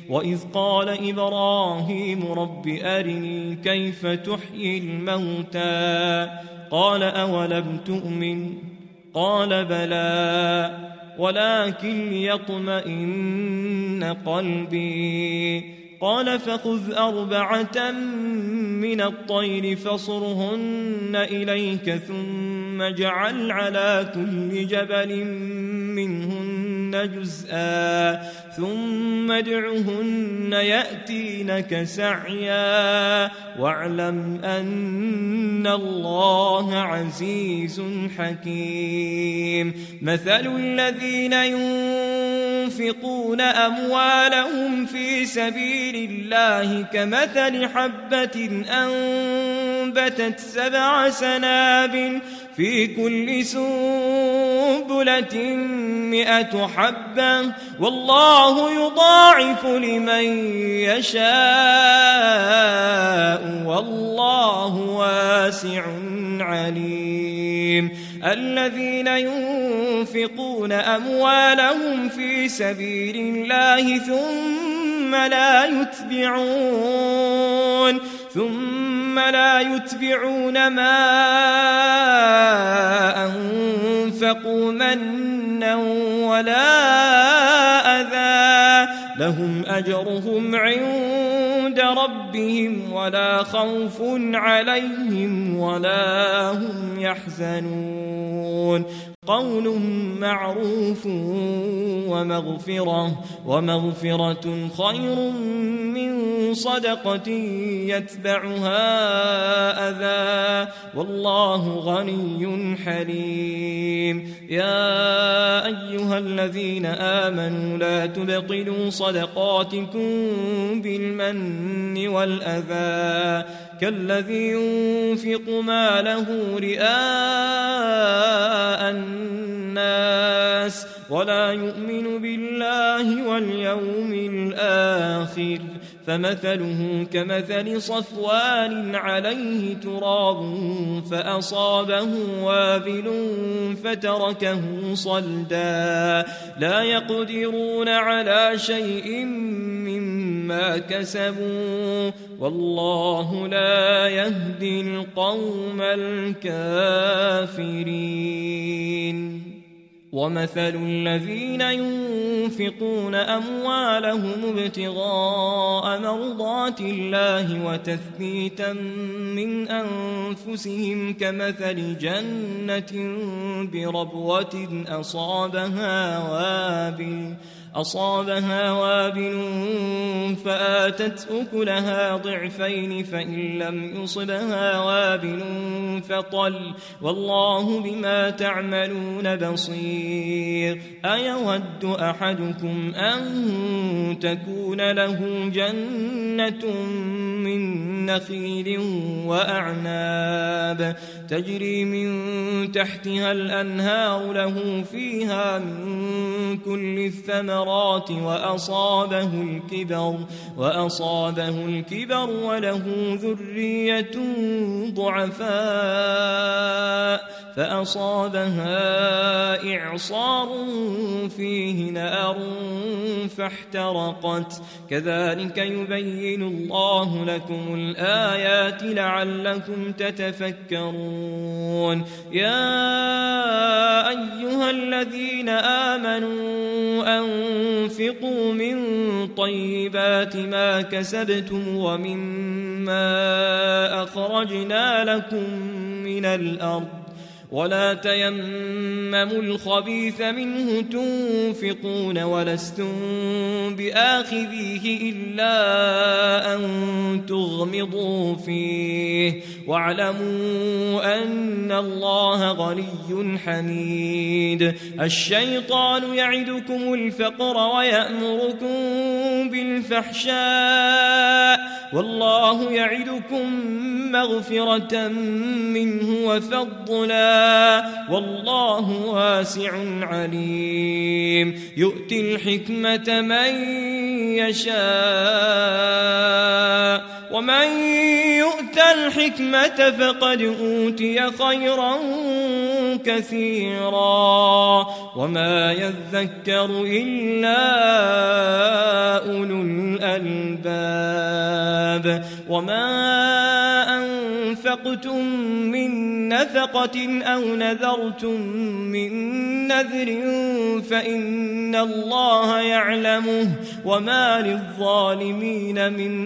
وإذ قال إبراهيم رب أرني كيف تحيي الموتى قال أولم تؤمن قال بلى ولكن ليطمئن قلبي قال فخذ 4 من الطير فصرهن إليك ثم اجعل على كل جبل منهن جزءا ثم ادعهن يأتينك سعيا واعلم أن الله عزيز حكيم مثل الذين ينفقون أموالهم في سبيل الله كمثل حبة أنبتت 7 سنابل في كل سنبلة 100 حبة والله يضاعف لمن يشاء والله واسع عليم الذين ينفقون أموالهم في سبيل الله ثم لا يتبعون ما أنفقوا منا ولا أذى لهم أجرهم عند ربهم ولا خوف عليهم ولا هم يحزنون قول معروف ومغفرة خير من صدقة يتبعها أذى والله غني حليم يا أيها الذين آمنوا لا تبطلوا صدقاتكم بالمن والأذى كالذي ينفق ماله رئاء الناس ولا يؤمن بالله واليوم الآخر فمثله كمثل صفوان عليه تراب فأصابه وابل فتركه صلدا لا يقدرون على شيء مما كسبوا والله لا يهدي القوم الكافرين ومثل الذين ينفقون أموالهم ابتغاء مرضات الله وتثبيتا من أنفسهم كمثل جنة بربوة أصابها وابل فآتت أكلها ضعفين فإن لم يصبها وابل فطل والله بما تعملون بصير أيود أحدكم أن تكون له جنة من نخيل وأعناب تجري من تحتها الأنهار له فيها من كل الثمرات وأصابه الكبر وله ذرية ضعفاء فأصابها إعصار فيه نار فاحترقت كذلك يبين الله لكم الآيات لعلكم تتفكرون يا أيها الذين آمنوا أنفقوا من طيبات ما كسبتم ومما أخرجنا لكم من الأرض ولا تيمموا الخبيث منه تنفقون ولستم بآخذيه إلا أن تغمضوا فيه واعلموا أن الله غني حميد الشيطان يعدكم الفقر ويأمركم بالفحشاء والله يعدكم مغفرة منه وفضلا والله واسع عليم يؤتي الحكمة من يشاء ومن يؤت الحكمة فقد أوتي خيرا كثيرا وما يذكر إلا أولو الألباب وما أنفقتم من نفقة أو نذرتم من نذر فإن الله يعلمه وما للظالمين من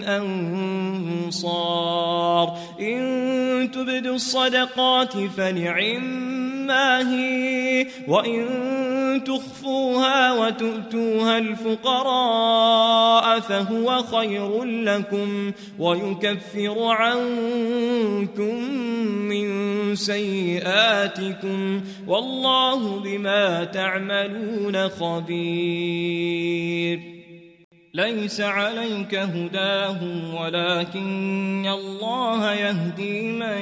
أنصار إن تبدوا الصدقات فنعما هي وإن تخفوها وتؤتوها الفقراء فهو خير لكم ويكفر عنكم من سيئاتكم والله بما تعملون خبير ليس عليك هداهم ولكن الله يهدي من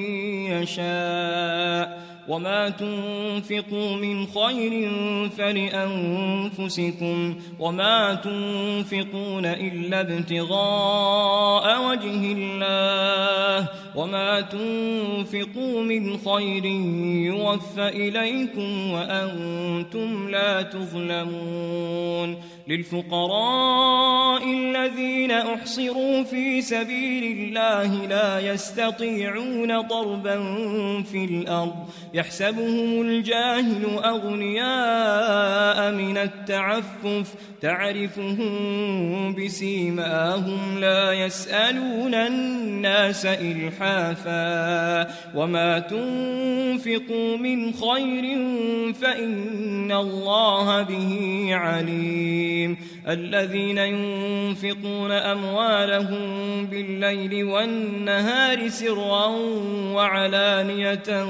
يشاء وما تنفقوا من خير فلأنفسكم وما تنفقون إلا ابتغاء وجه الله وما تنفقوا من خير يوفى إليكم وأنتم لا تظلمون للفقراء الذين أحصروا في سبيل الله لا يستطيعون ضربا في الأرض يحسبهم الجاهل أغنياء من التعفف تعرفهم بسيماهم لا يسألون الناس إلحافا وما تنفقوا من خير فإن الله به عليم الذين ينفقون أموالهم بالليل والنهار سرا وعلانية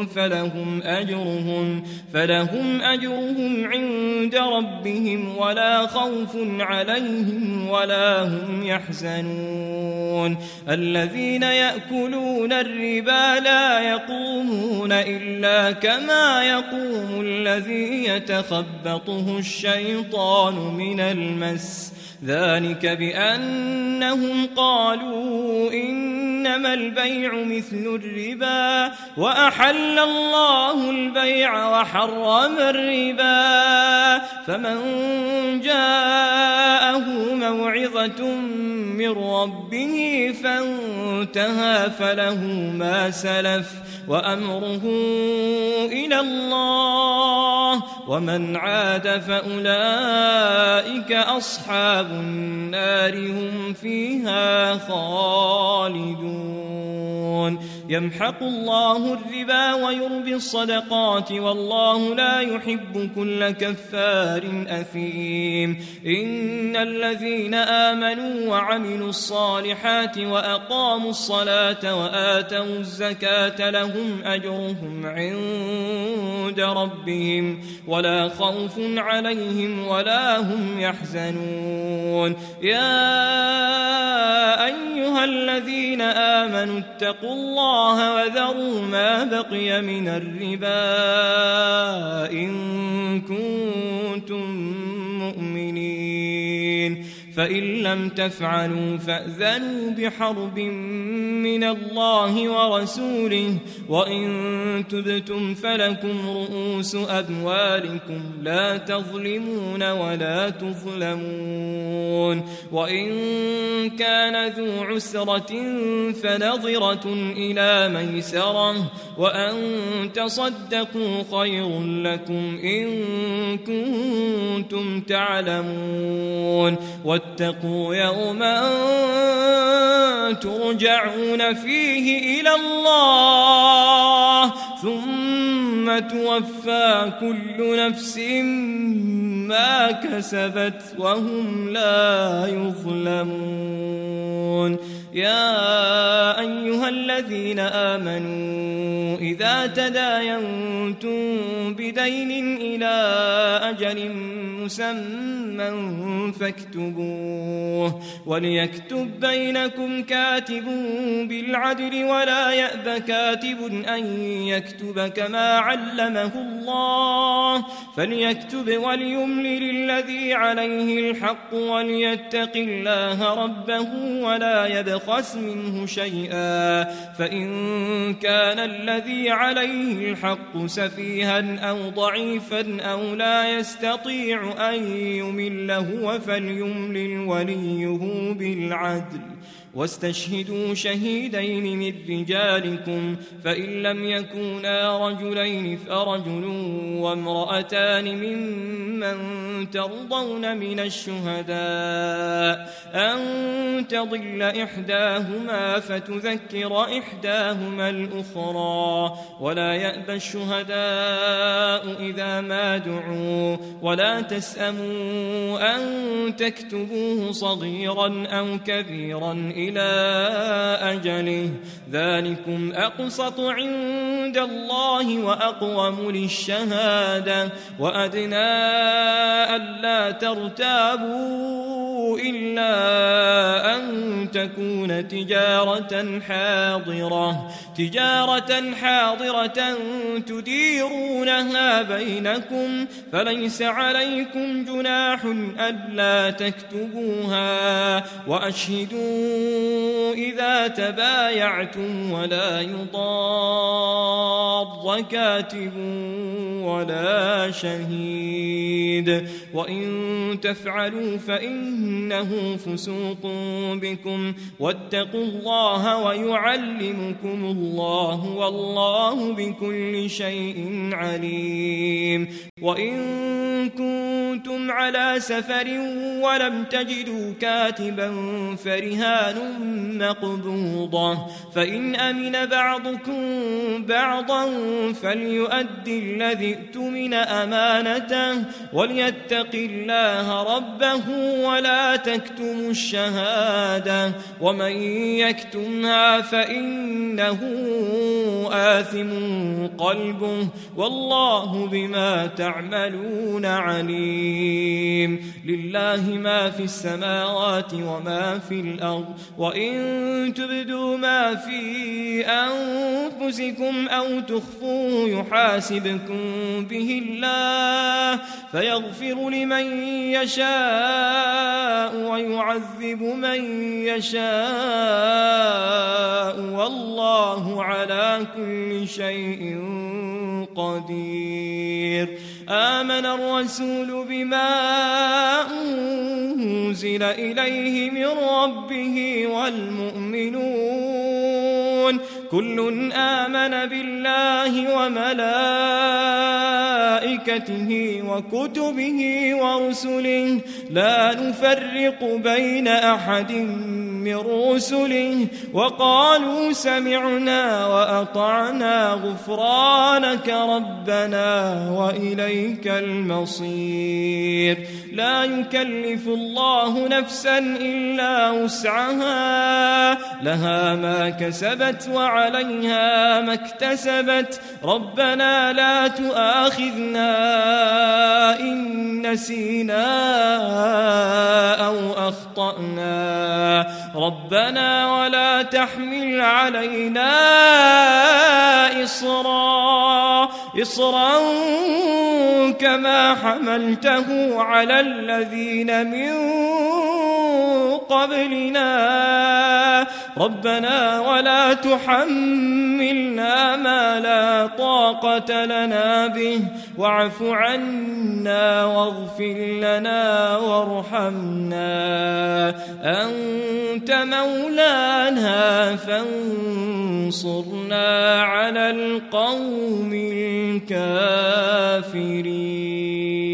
فلهم أجرهم عند ربهم ولا خوف عليهم ولا هم يحزنون الذين يأكلون الربا لا يقومون إلا كما يقوم الذي يتخبطه الشيطان من المس ذلك بأنهم قالوا إنما البيع مثل الربا وأحل الله البيع وحرم الربا فمن جاءه موعظة من ربه فانتهى فله ما سلف وأمره إلى الله ومن عاد فأولئك أصحاب النار هم فيها خالدون يمحق الله الربا ويربي الصدقات والله لا يحب كل كفار أثيم إن الذين آمنوا وعملوا الصالحات وأقاموا الصلاة وآتوا الزكاة لهم أجرهم عند ربهم ولا خوف عليهم ولا هم يحزنون يا أيها الذين آمنوا اتقوا الله وذروا ما بقي من الربا إن كنتم مؤمنين فإن لم تفعلوا فأذنوا بحرب من الله ورسوله وإن تبتم فلكم رؤوس أموالكم لا تظلمون ولا تظلمون وإن كان ذو عسرة فنظرة إلى ميسرة وأن تصدقوا خير لكم إن كنتم تعلمون واتقوا يوما ترجعون فيه إلى الله ثم توفى كل نفس ما كسبت وهم لا يظلمون يا أيها الذين آمنوا إذا تداينتم بدين إلى أجل مسمى فاكتبوه وليكتب بينكم كاتب بالعدل ولا يأب كاتب أن يكتب كما علمه الله فليكتب وليملل الذي عليه الحق وليتق الله ربه ولا يبخس تبخس منه شيئا، فإن كان الذي عليه الحق سفيها أو ضعيفا أو لا يستطيع أن يمل هو فليملل وليه بالعدل، واستشهدوا شهيدين من رجالكم، فإن لم يكونا رجلين فرجل وامرأتان ممن ترضون من الشهداء أن تضل إحداهما فتذكر إحداهما الأخرى، ولا يأبى الشهداء إذا ما دعوا، ولا تسأموا أن تكتبوه صغيرا أو كبيرا إلى أجله، ذلكم أقسط عند الله وأقوم للشهادة، وأدنى ألا ترتابوا إلا أن تكون تجارة حاضرة تديرونها بينكم، فليس عليكم جناح ألا تكتبوها، وأشهدوا إذا تبايعتم، ولا يضار كاتب ولا شهيد، وإن تفعلوا فإنه فسوق بكم، واتقوا الله ويعلمكم الله، والله بكل شيء عليم. وإن كنتم على سفر ولم تجدوا كاتبا فرهان مقبوضة، فإن أمن بعضكم بعضا فليؤدي الذي اؤتمن أمانته، وليتق الله ربه ولا تكتموا الشهادة، ومن يكتمها فإنه آثم قلبه، والله بما تعملون عليم. لله ما في السماوات وما في الأرض، وإن تبدوا ما في أنفسكم أو تخفوه يحاسبكم به الله، فيغفر لمن يشاء ويعذب من يشاء، والله على كل شيء قدير. آمن الرسول بما أنزل إليه من ربه والمؤمنون كل آمن بالله وملائكته وكتبه ورسله لا نفرق بين أحد من رسله، وقالوا سمعنا وأطعنا غفرانك ربنا وإليك المصير. لا يكلف الله نفسا إلا وسعها، لها ما كسبت وعليها ما اكتسبت، ربنا لا تؤاخذنا إن نسينا أو أخطأنا، ربنا ولا تحمل علينا إصرا كما حملته على الذين من قبلنا، ربنا ولا تحملنا ما لا طاقة لنا به، واعف عنا واغفر لنا وارحمنا، أنت مولانا فانصرنا على القوم الكافرين.